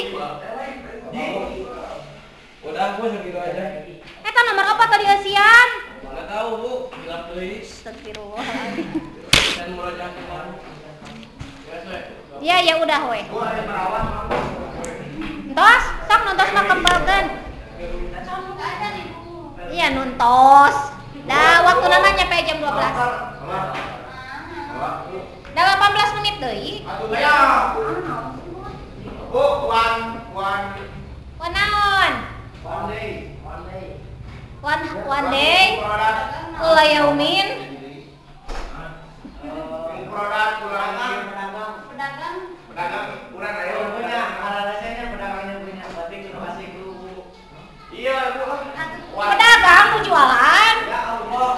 Udah Bu segitu aja. Eta nomor apa tadi asian? Enggak tahu Bu, bilang deui. Astagfirullahaladzim. Dan murojaah kemarin. Iya ya udah we. Bu ada perawat mah. Ntos, sok nontos mah kembangkeun. Iya nontos. Dah waktu nanya nyampe jam 12. Dah 18 menit deui. Atuh ya. Bu, one Kunaon? day. One day. Ula yaumin. Produk pulang pedagang kurang ayo punya. Iya, Bu. Pedagang mau jualan. Ya Allah.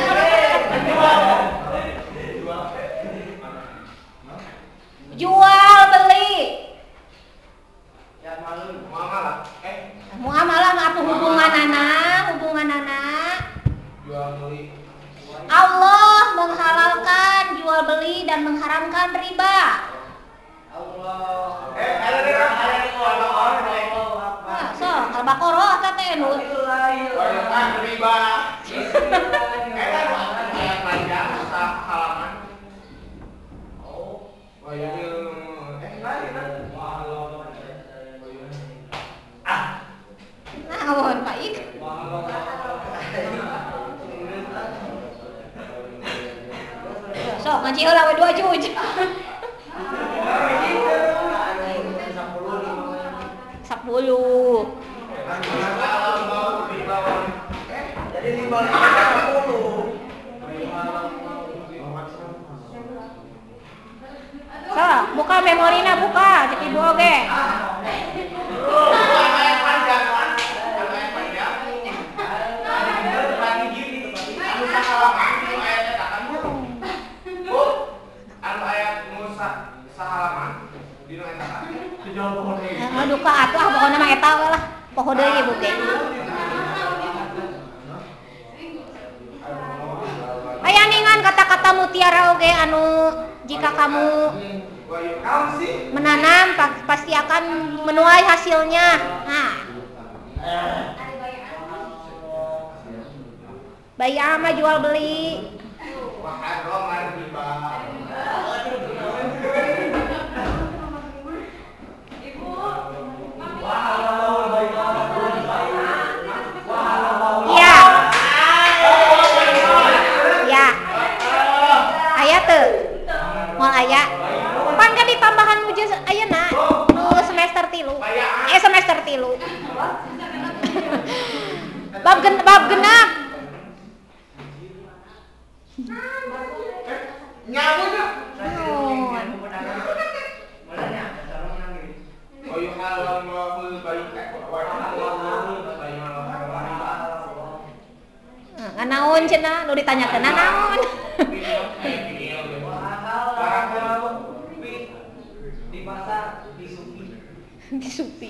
Jual beli. Muamalah. Muamalah mah apa hubunganana? Jual beli. Allah menghalalkan jual beli dan mengharamkan riba. Ada di orang. Nah, so, Al-Baqarah eta teh nu Banyak riba. Ayat panjang halaman. naon Pak Ik? Sok ngaji heula we 2 juj. Sepuluh. Jadi 50. So, buka memorina buka, cek ibu oge. Ayat panjang kan? Ayat panjang. Anu sahalaman itu ayatnya takkan Bu. Anu ayat Musa sahalaman dina eta kan? Duka atuh ah pokona mah eta we lah. Poho deui ibu ge. Aya ningan kata-kata mutiara oge anu jika kamu menanam pasti akan menuai hasilnya. Nah. Bayar mah jual beli. Iya. Ya. Aya teu? Moal aya. Pan kan ditambahan nu jeung ayeuna nu semester 3. Semester 3. Bab genep. Nyamuk dah. Naon? Nganaon cenah nu ditanyakeun naon? Di pasar di Supi. Di Supi.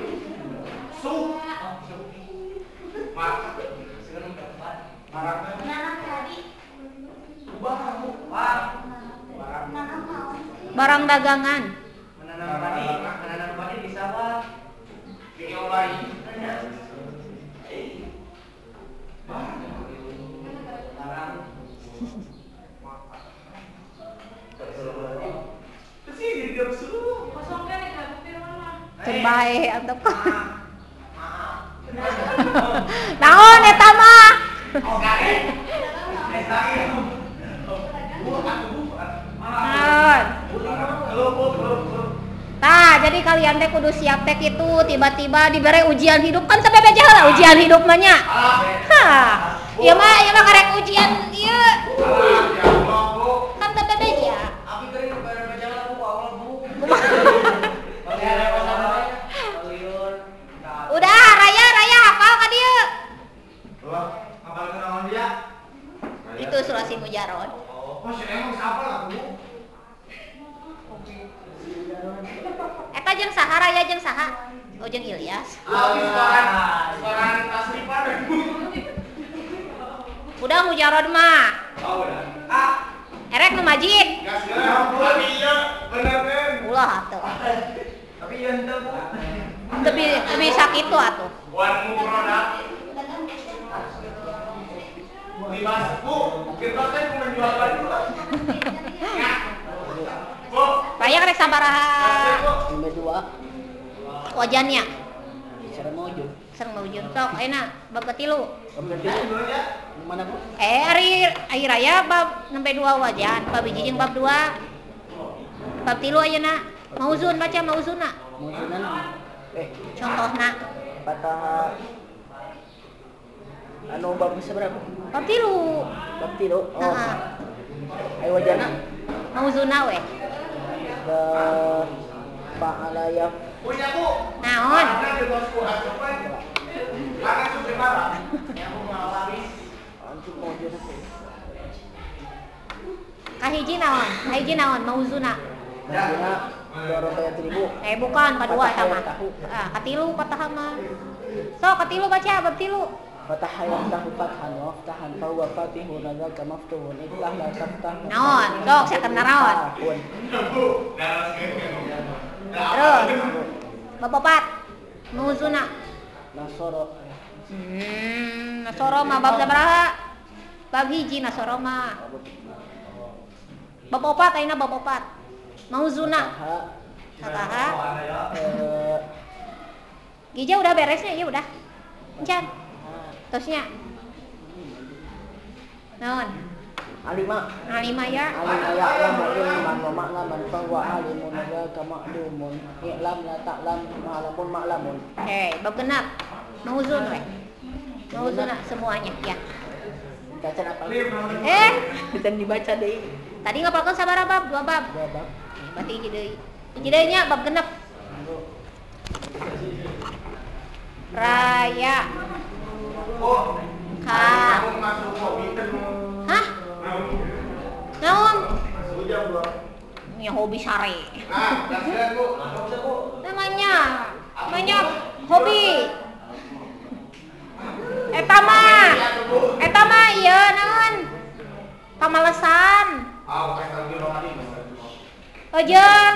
Barang dagangan. Menanam padi di sawah. Terbaik antep. Naon eta mah? Naon? Tah, jadi kalian teh kudu siap teh kitu tiba-tiba dibere ujian hidup kan sabebeja heula ujian hidup mah nya. Hah. Ieu mah karek ujian ieu. Kan sabebeja. Abi tadi pada berjalan Bu, Allah Bu. Itu sulasi mujarod. Oh, si emang siapa lah Bu? Eta jeung saha raya jeung saha? Oh jeung Ilyas. Suara tasrifan. Udah mujarod mah. Oh, udah. Erek nu majid. Gas geus. Iya, bener kan? Ulah atuh. Tapi ya ente Bu. Lebih sakitu atuh. Warmu produk. Libas Bu, kita teh mau menjual baju. Ya. Bu, Raya rek sabaraha Nomor 2 wajannya. cara maju. Sareng maujud. Sok ayeuna bab katilu. Mana Bu? Ari raya bab nembe 2 wajan, bab hiji jeung bab 2. Bab 3 ayeuna mauzun baca mauzuna. Mujunan Contohna patah anu bab seberapa? bab 3. Bab 3. Oh. Heeh. Ayo wajana Mauzuna we. ke fa'ala ya punya Bu. Naon? Mana di bosku asup we. Mana asup di mana? anjing mujuna. Kahiji naon? Kahiji naon mauzuna. Mujuna 200.000. Bukan kadua eta mah. Tahu. Katilu patah mah. Sok katilu baca bab 3. Fatah yaftahu fathan wa aftahan fa huwa fatihun dzaka maftuhun iftah la taftah. Naon? Sok sakeun naon? Terus bab 4 mauzuna. Nasoro Nasoro mah bab sabaraha? Bab hiji Nasoro mah. Bab 4 ayeuna bab 4. Mauzuna. Saha? Gija udah beresnya ya udah. Encan. Terusnya. Naon? alima Alima ya. alima ya'lamu ilman wa ma'laman fa huwa alimun dzaka ma'lumun i'lam la ta'lam ma'lamun ma'lamun. Bab genap. Mauzun we. Mauzuna semuanya ya. Baca apa? Kita dibaca deui. Tadi ngapalkeun sabaraha bab? 2 bab. Dua bab. Berarti hiji deui. Hiji deui nya bab genep. Raya. Ka. Masuk hobi teh. Hah? Naon? Ujang Bu. Ya hobi sare. Nah, gaskeun Bu. Namanya hobi. Eta mah ieu naon? Pamalesan. Ojeng.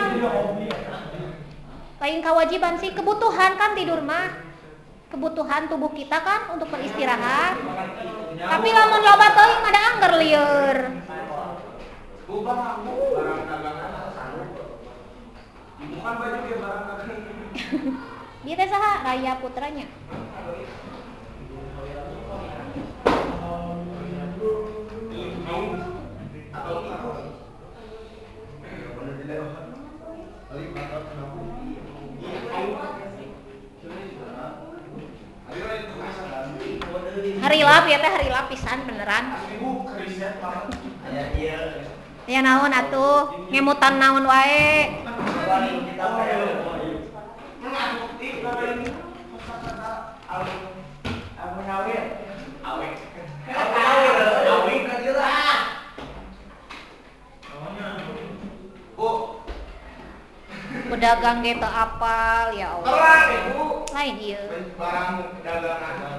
Lain kewajiban sih, kebutuhan kan tidur mah. Kebutuhan tubuh kita kan untuk beristirahat. Tapi lamun loba teuing ada angger lieur. Barang dagangan bukan baju ya barang dagangan. Dia teh saha? Raya putranya. Harilap ya teh harilap pisan beneran. Ya naon atuh, ngemutan naon wae. Pedagang ge teu apal ya Allah. Terang Ibu. Lain ieu. Barang dagangan.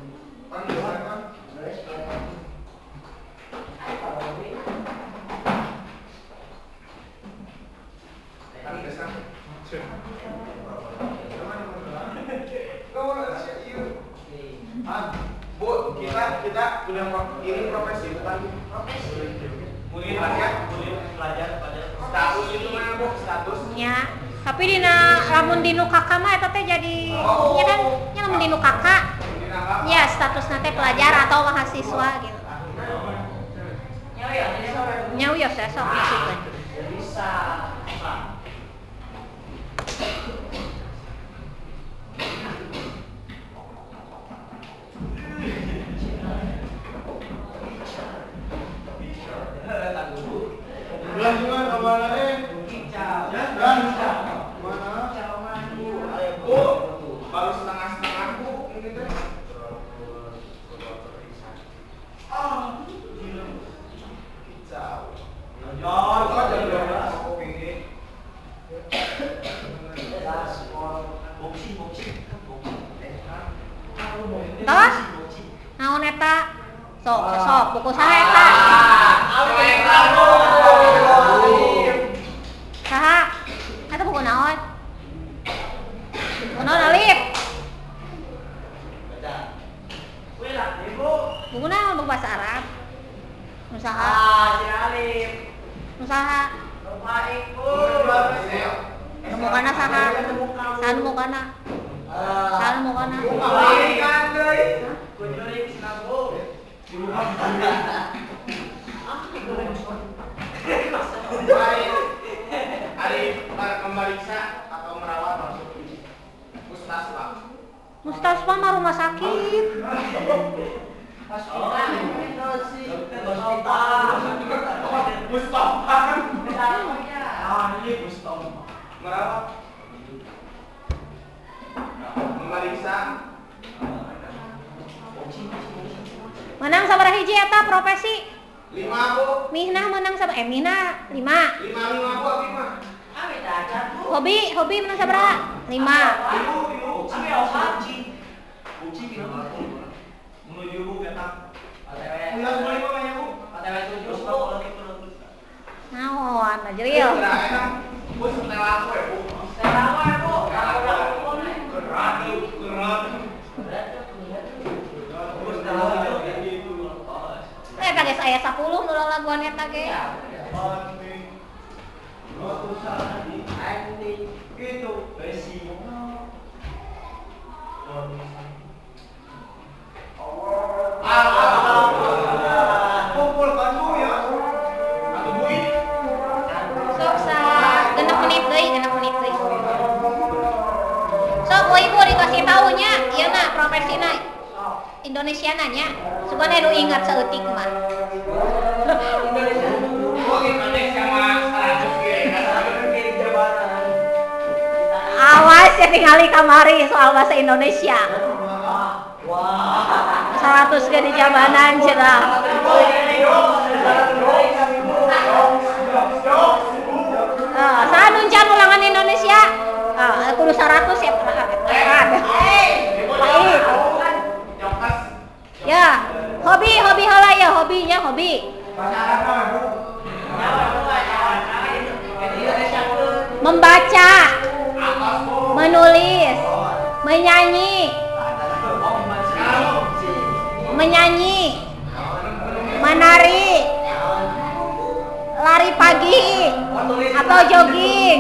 Bu, kita punya ini profesi bukan profesi. Mungkin pelajar pada status itu mana Bu? Status. Ya, tapi dina lamun dinu kakak mah eta teh jadi nya kan nya lamun dinu kakak. Ya, statusna teh pelajar atau mahasiswa gitu. Nyau ya saya sok masukkeun. Belanjuan kemana Bu, baru setengah-setengah Bu ini teh. Sok buku saha eta? Saha? Eta buku naon? Buku naon Alif? Buku naon buku bahasa Arab? Nu saha? Nu saha? Nu mukana saha? Saha nu mukana? Saha nu mukana? Ari memeriksa atau merawat maksud Mustasfa. Mustasfa mah rumah sakit. Merawat. Memeriksa. Menang sabaraha hiji eta profesi? 5 Bu. Mihnah menang sabaraha? Mihnah 5. 5 Bu abi mah. Hobi menang sabaraha? 5. Naon Najril? Bu setelah aku ya Bu. Eta geus aya 10 nu laguan eta ge. Sok sa genep menit deui. Sok Bu Ibu dikasih tahu nya, ieu na profesina Indonesia nanya. Supaya lu ingat saeutik mah. Awas ya tingali kamari soal bahasa Indonesia. 100 ge di jabanan cenah. Saha nu can ulangan Indonesia? Kudu 100 ya. Baik. Ya, hobi heula ya, hobinya hobi. Membaca, menulis, menyanyi, menari, lari pagi atau jogging,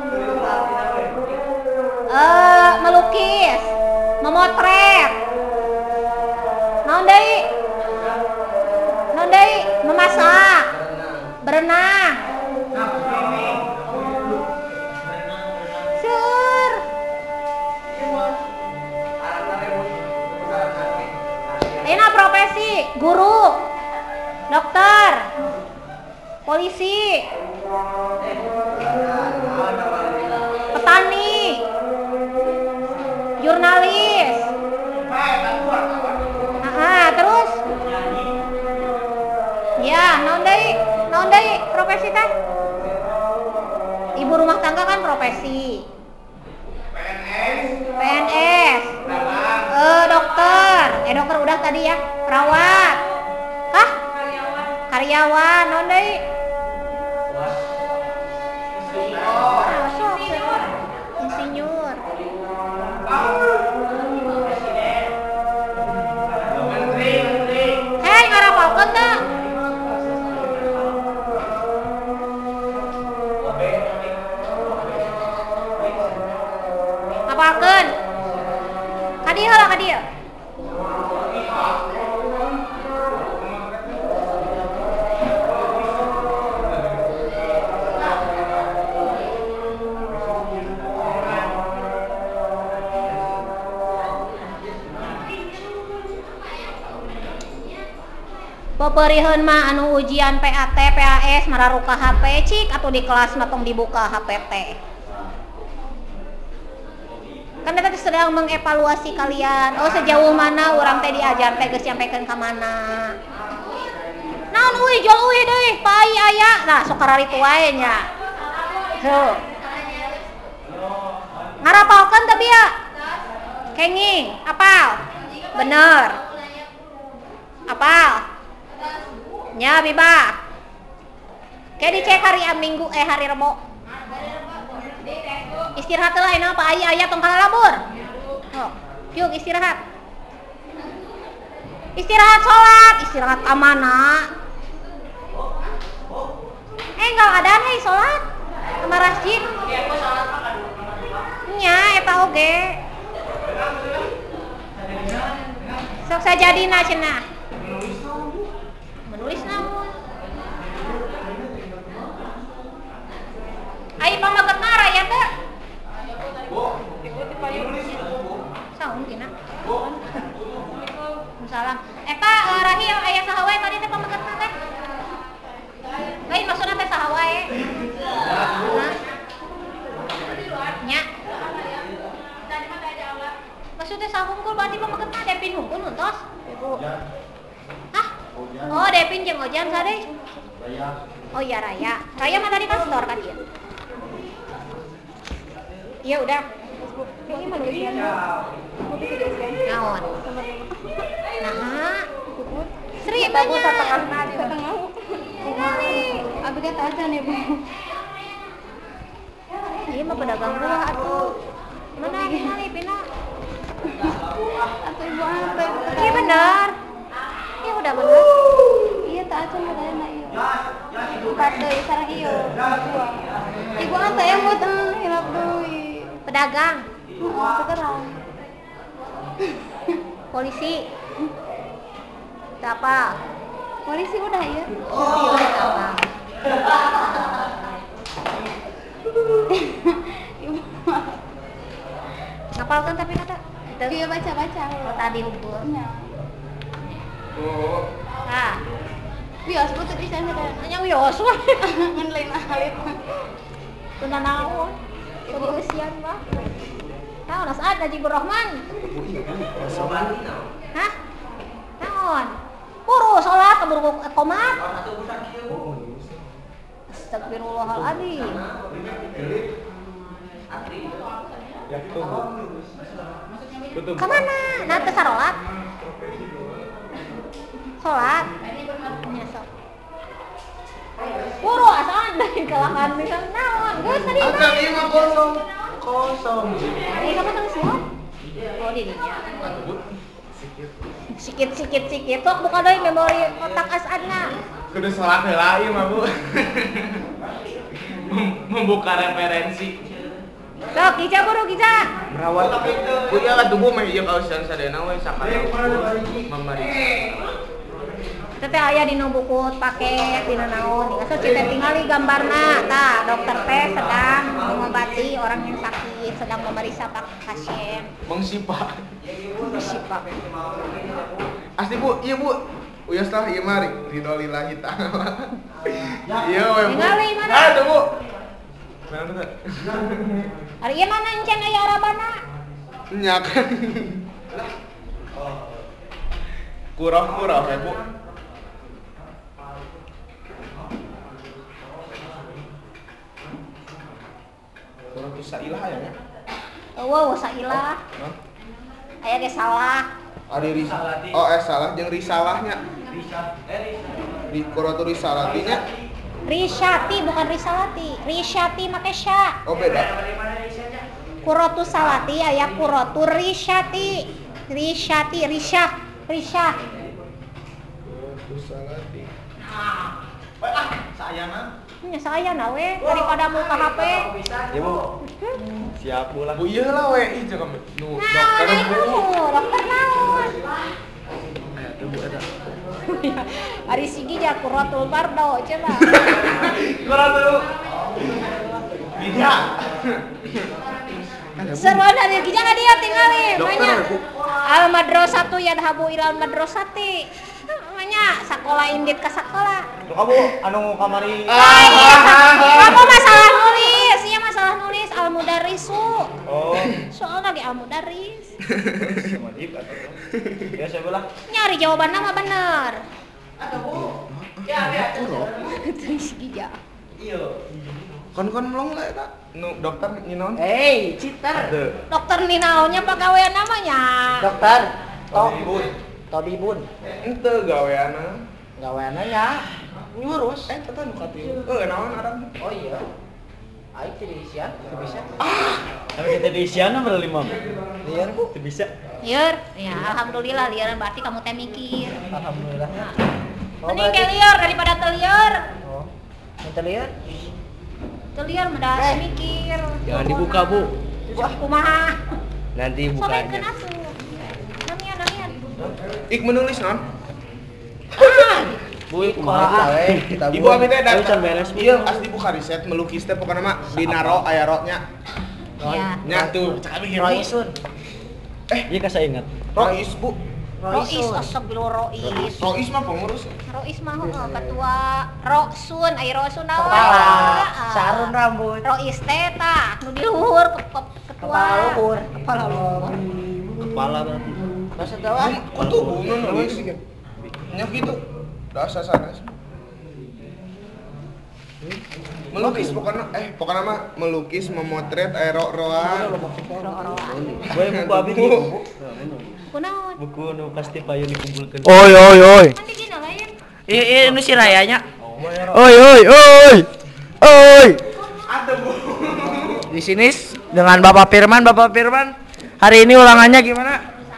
melukis, memotret, naon deui, memasak, berenang. Sur. Ini profesi guru, dokter, polisi, petani, jurnalis. Terus? Ya, naon deui profesi teh? Ibu rumah tangga kan profesi. PNS. Dokter. Dokter udah tadi ya. Perawat. Hah? Karyawan. Naon deui? Insinyur. Hei, ngarapalkeun teh. Apalkeun? Kadieu heula kadieu. Peperieun mah anu ujian PAT, PAS mararuka HP cik atuh di kelas mah tong dibuka HP teh. Kan eta sedang mengevaluasi kalian. Oh, sejauh mana urang teh diajar teh geus nyampekeun ka mana. Naon euy, jual euy deui, pai aya. Nah, sok kararitu wae nya. Heuh. Ngarapalkeun teh bieu? Kenging, apal? Bener. Apal? Ya, Biba. Kayak dicek hari Minggu hari Rebo. Istirahat lah ini apa ayah tong kalabur. Oh, yuk istirahat. Istirahat sholat, istirahat amanah. Enggak ada nih sholat sama masjid. Nya eta oge. Sok sajadina cenah. Menulis namun. Ayo pamagetna raya teh. Saung kina. Salam. Eta Rahil aya saha wae tadi teh pamagetna teh? Lain maksudna teh saha wae? Nya. Maksudnya saha hungkul berarti pamagetna Depin hungkul nuntos? Ibu. Hah? Oh, Depin jeung Ojan sadeh. Oh iya Raya. Raya mah tadi kan store kan dia. Iya udah. Ini mah nulisnya. Kopi ke DSN. Naon? Nah. Sri Tabu banyak. setengah. Abi dia tajan ya, Bu. Iya mah pedagang buah atuh. Mana ningali pina? Atau ibu apa? Iya benar. Iya udah benar. Iya tajan modalna ieu. Empat deui sareng ieu. Ibu anta yang buat hilap deui. Pedagang. Sekarang. Polisi. Siapa? Polisi udah ya. Ibu. Ngapalkan tapi kata. Dia baca-baca. Oh, tadi hukumnya. Nah, Bios butuh di sana kan. hanya wios wah. Ngan lain alit. Tuna naon? Ibu usian mah. Naon saat Najibur Rahman? Hah? Naon? Buru sholat keburu komat. Astagfirullahaladzim. Kemana? Nanti sarolat. Sholat. Nyesok. Buru asalan dari kelahan misal naon. Geus tadi mah. Angka 5 kosong. Ini kamu tulis semua? Oh di dinya. Sikit sok buka deui memori otak asadna. Kudu salat heula ieu mah, Bu. Membuka referensi. Sok Giza buru Giza. Merawat. Bu ieu atuh Bu mah ieu kausan sadena we sakana memeriksa. Teh aya dina buku paket dina naon. Asa kita tingali gambarna. Tah, dokter teh sedang mengobati orang yang sakit, sedang memeriksa pasien. Mengsipa. Siapa? Asli Bu, iya Bu. Uyas lah ieu mah ridho lillahi ta'ala. Iya we Bu. Tingali mana? Aduh Bu. Mana tuh? Ari ieu mana encan aya arabana? Nya kan. Kurang ya Bu. Kurang bisa ilah ya. Wow, sailah. Aya ge salah. Ari risalah. Oh, salah jeung risalahnya. Di Quratul risalatinya. Risyati bukan risalati. Risyati make sya. Oh, beda. Quratu salati aya quratu risyati. Risyati risyah. Risalati. Nya saya we daripada muka HP. Ya Bu. Siap bulan. Bu ieu lah we ih jeung nu Nah, dokter naik Bu. kamu, dokter naon? Aya teh Bu eta. Ari sigi ja quratul fardo cenah. Quratul. Bija. Seruan dari gija ka dia tingali Dokter banyak. Bu. Al madrasatu yadhabu ilal madrasati. Namanya sekolah indit ke sekolah. Kamu anu kamari. Kamu masalah nulis, iya masalah nulis al mudarrisu. Oh. Soal lagi al mudarris. Wajib atau. Ya saya bilang. Nyari jawaban nama bener. Ya. Terus gija. Kon melong lah eta. Nu dokter nyinon. Hei, citer. Dokter ninaonnya pegawaian namanya. Dokter. Tabibun. Tabibun. Henteu gaweana. gaweanna nya ngurus. Tata nu katieu. Naon aran? Oh iya. Aing teu diisian, teu bisa. Tapi kita diisian berapa 5? Liar Bu. Teu bisa. Lieur, ya alhamdulillah lieuran berarti kamu teh mikir. Alhamdulillah. Mending ke lieur daripada teu lieur. Oh. Minta liar? Teu lieur mah da mikir. Jangan dibuka, Bu. Wah, kumaha? Nanti Soalnya bukanya. atuh. Namian. Ik menulis non. Bu, kumaha kita Ibu abi teh Ayo, can datang. beres, Bu. Iya, pas dibuka riset melukis teh pokona mah dinaro aya rotnya. Iya. Nya tuh, cak abi hirup. Roisun. Iya ka saya ingat. Rois, Bu. Rois, astagfirullah Rois. Rois mah pengurus. Rois mah ketua Rosun, ai Rosun naon? Kepala. Sarun rambut. Rois teh tah nu di luhur ketua. Kepala luhur. Kepala luhur. Kepala berarti. Maksud apa? Kutu Bu nu nulis. Nya gitu. Dasar sanes. Melukis pokoknya mah melukis memotret ero-roan. Boy buku abi di Bu. Kunaon? Buku nu pasti payu dikumpulkeun. Oi. Kan di dina lain. Ini si Rayanya. Oi. Di sini dengan Bapak Firman. Hari ini ulangannya gimana?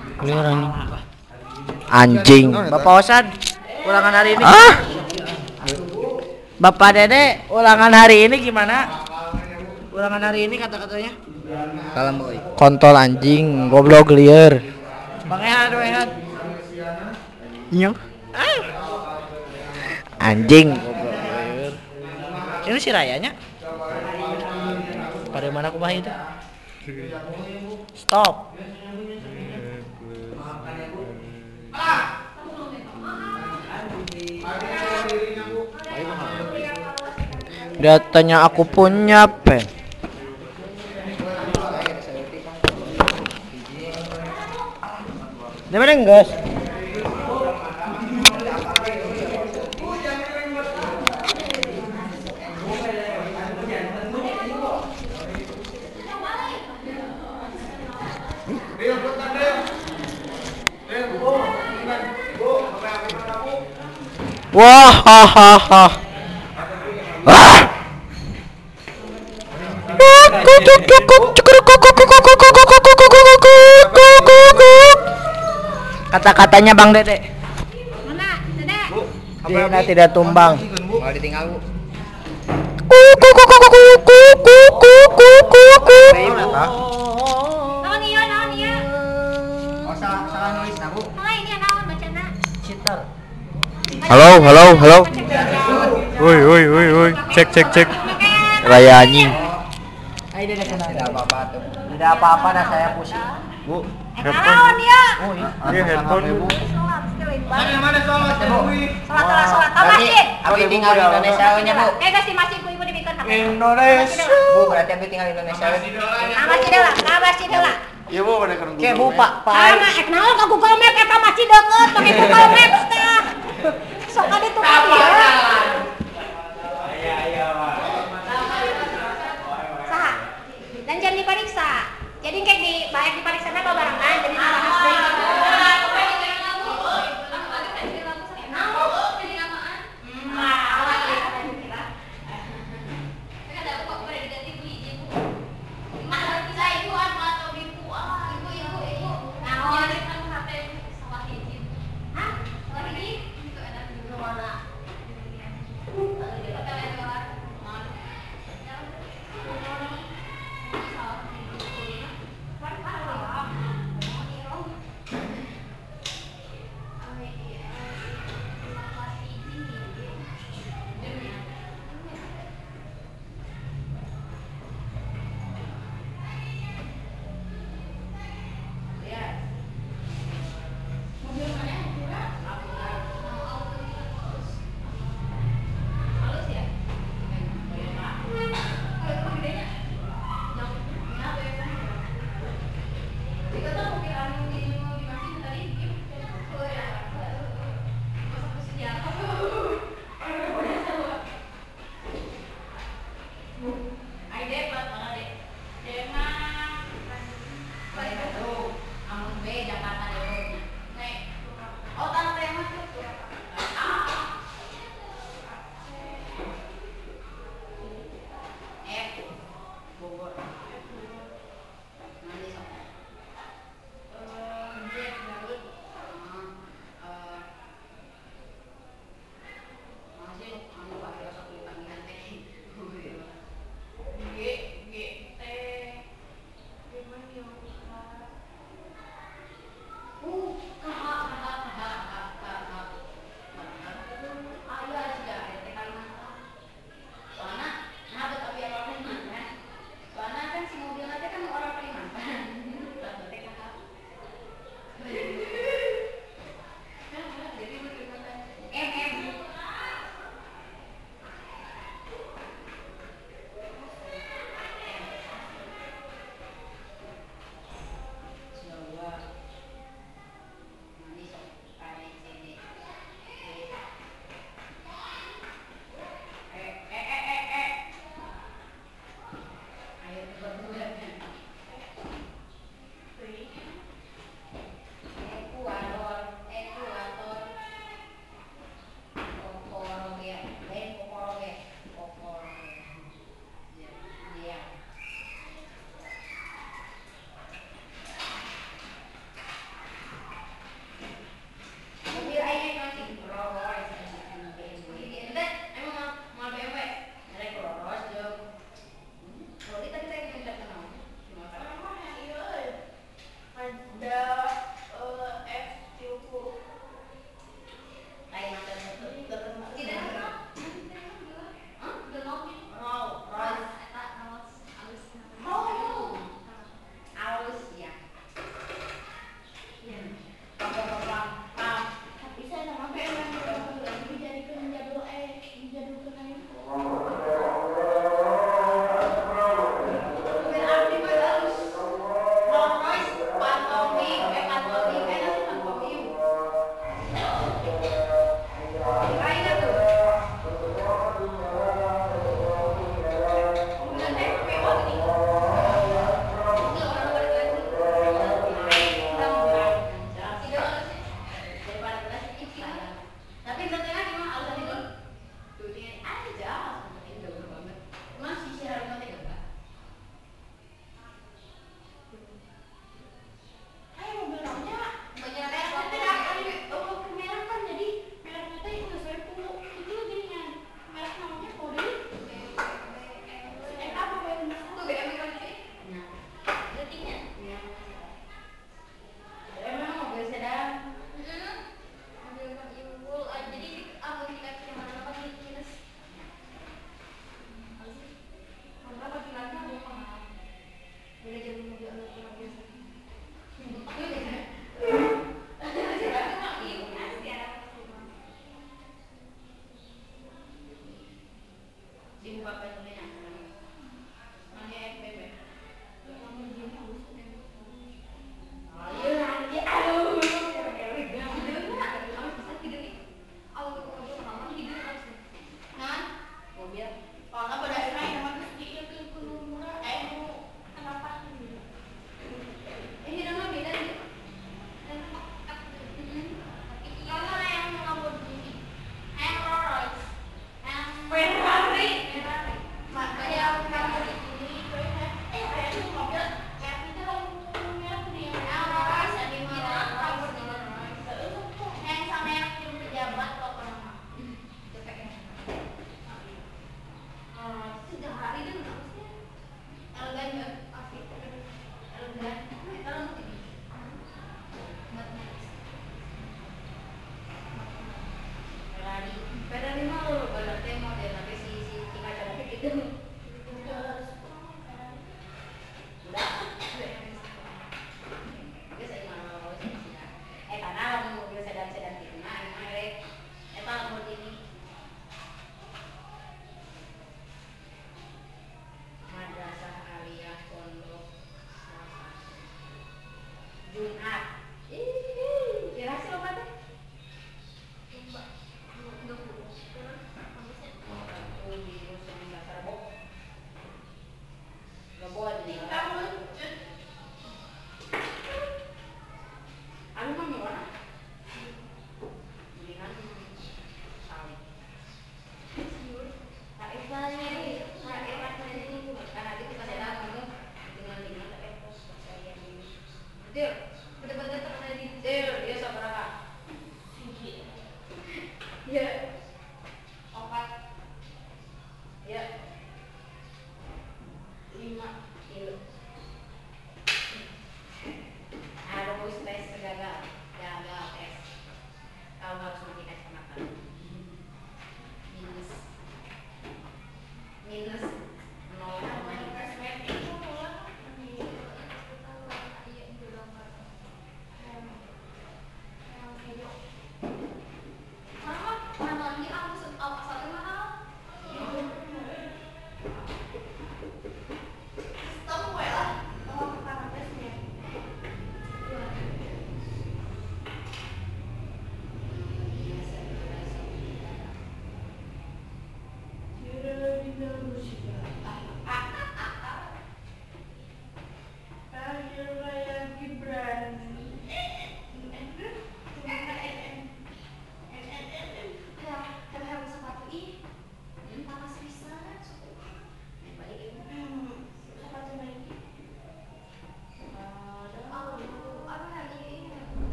Anjing. Bapak Osad, ulangan hari ini. Bapak Dede, ulangan hari ini gimana? Ulangan hari ini kata-katanya? Kalem, Boy. Kontol anjing, goblok liar. Bang Ehad. Iya. Anjing, goblok liar. Ini si Rayanya. Pada mana kumaha itu? Stop. Dia tanya aku punya pen. Dia mana guys? Wah, hahaha. Kata-katanya Bang Dede. Mana? Dedek. Dina tidak tumbang. Mau ditinggal, Bu. Naon ieu? Oh, salah nulis na, Bu. Salah ini naon bacana? Citar. Halo. Woi. Cek. Raya anjing. Ayo Dede sana. Tidak apa-apa tuh. Tidak apa-apa dah saya pusing. Bu, Naon dia? Oh iya. ini handphone Bu. Salat sekali banget. Mana sholat? Salat ke masjid. Abi tinggal di Indonesia nya, Bu. Geus di masjid ku ibu dibikeun HP. Indonesia. Bu, berarti Abi tinggal di Indonesia. Masjid heula. Iya Bu, pada kerja. Oke Bu Pak. Sama ek naon ka Google Map eta masjid deukeut pake Google Maps teh. Sok ade tuh ya. Saha? Dan jangan diperiksa. Jadi kayak baik diperiksa apa barengan jadi dibahas deui.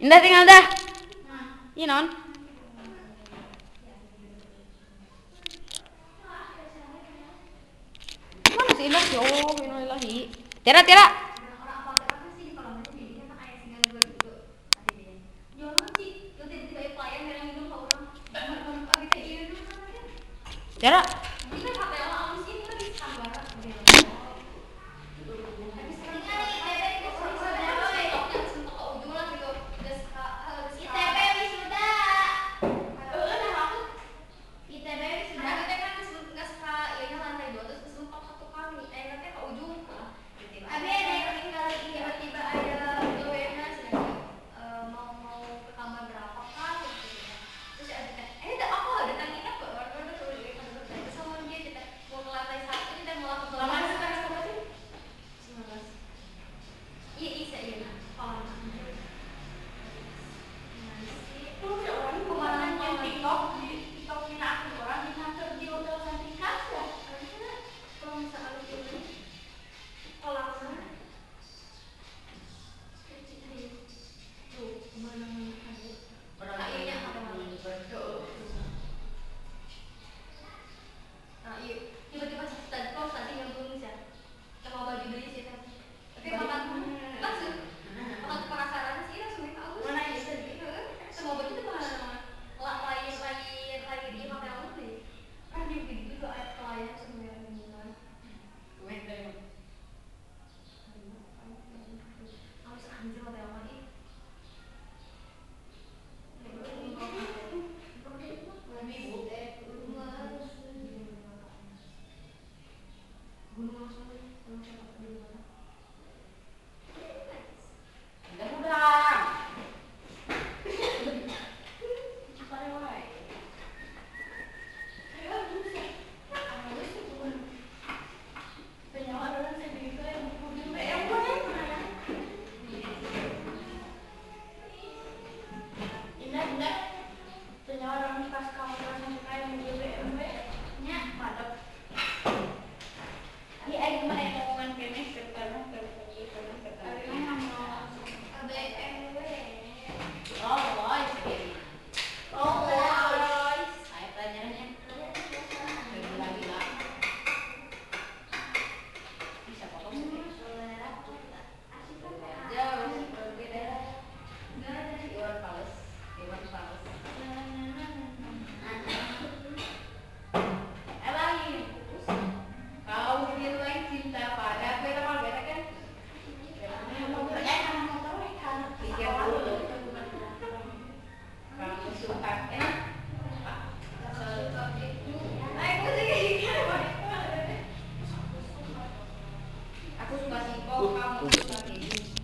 Indah tinggal dah. Iya non. Mana si Indah? Ya Allah, innalillahi. Tiara, Tiara. Tiara. Aku suka singkong, kamu suka keju.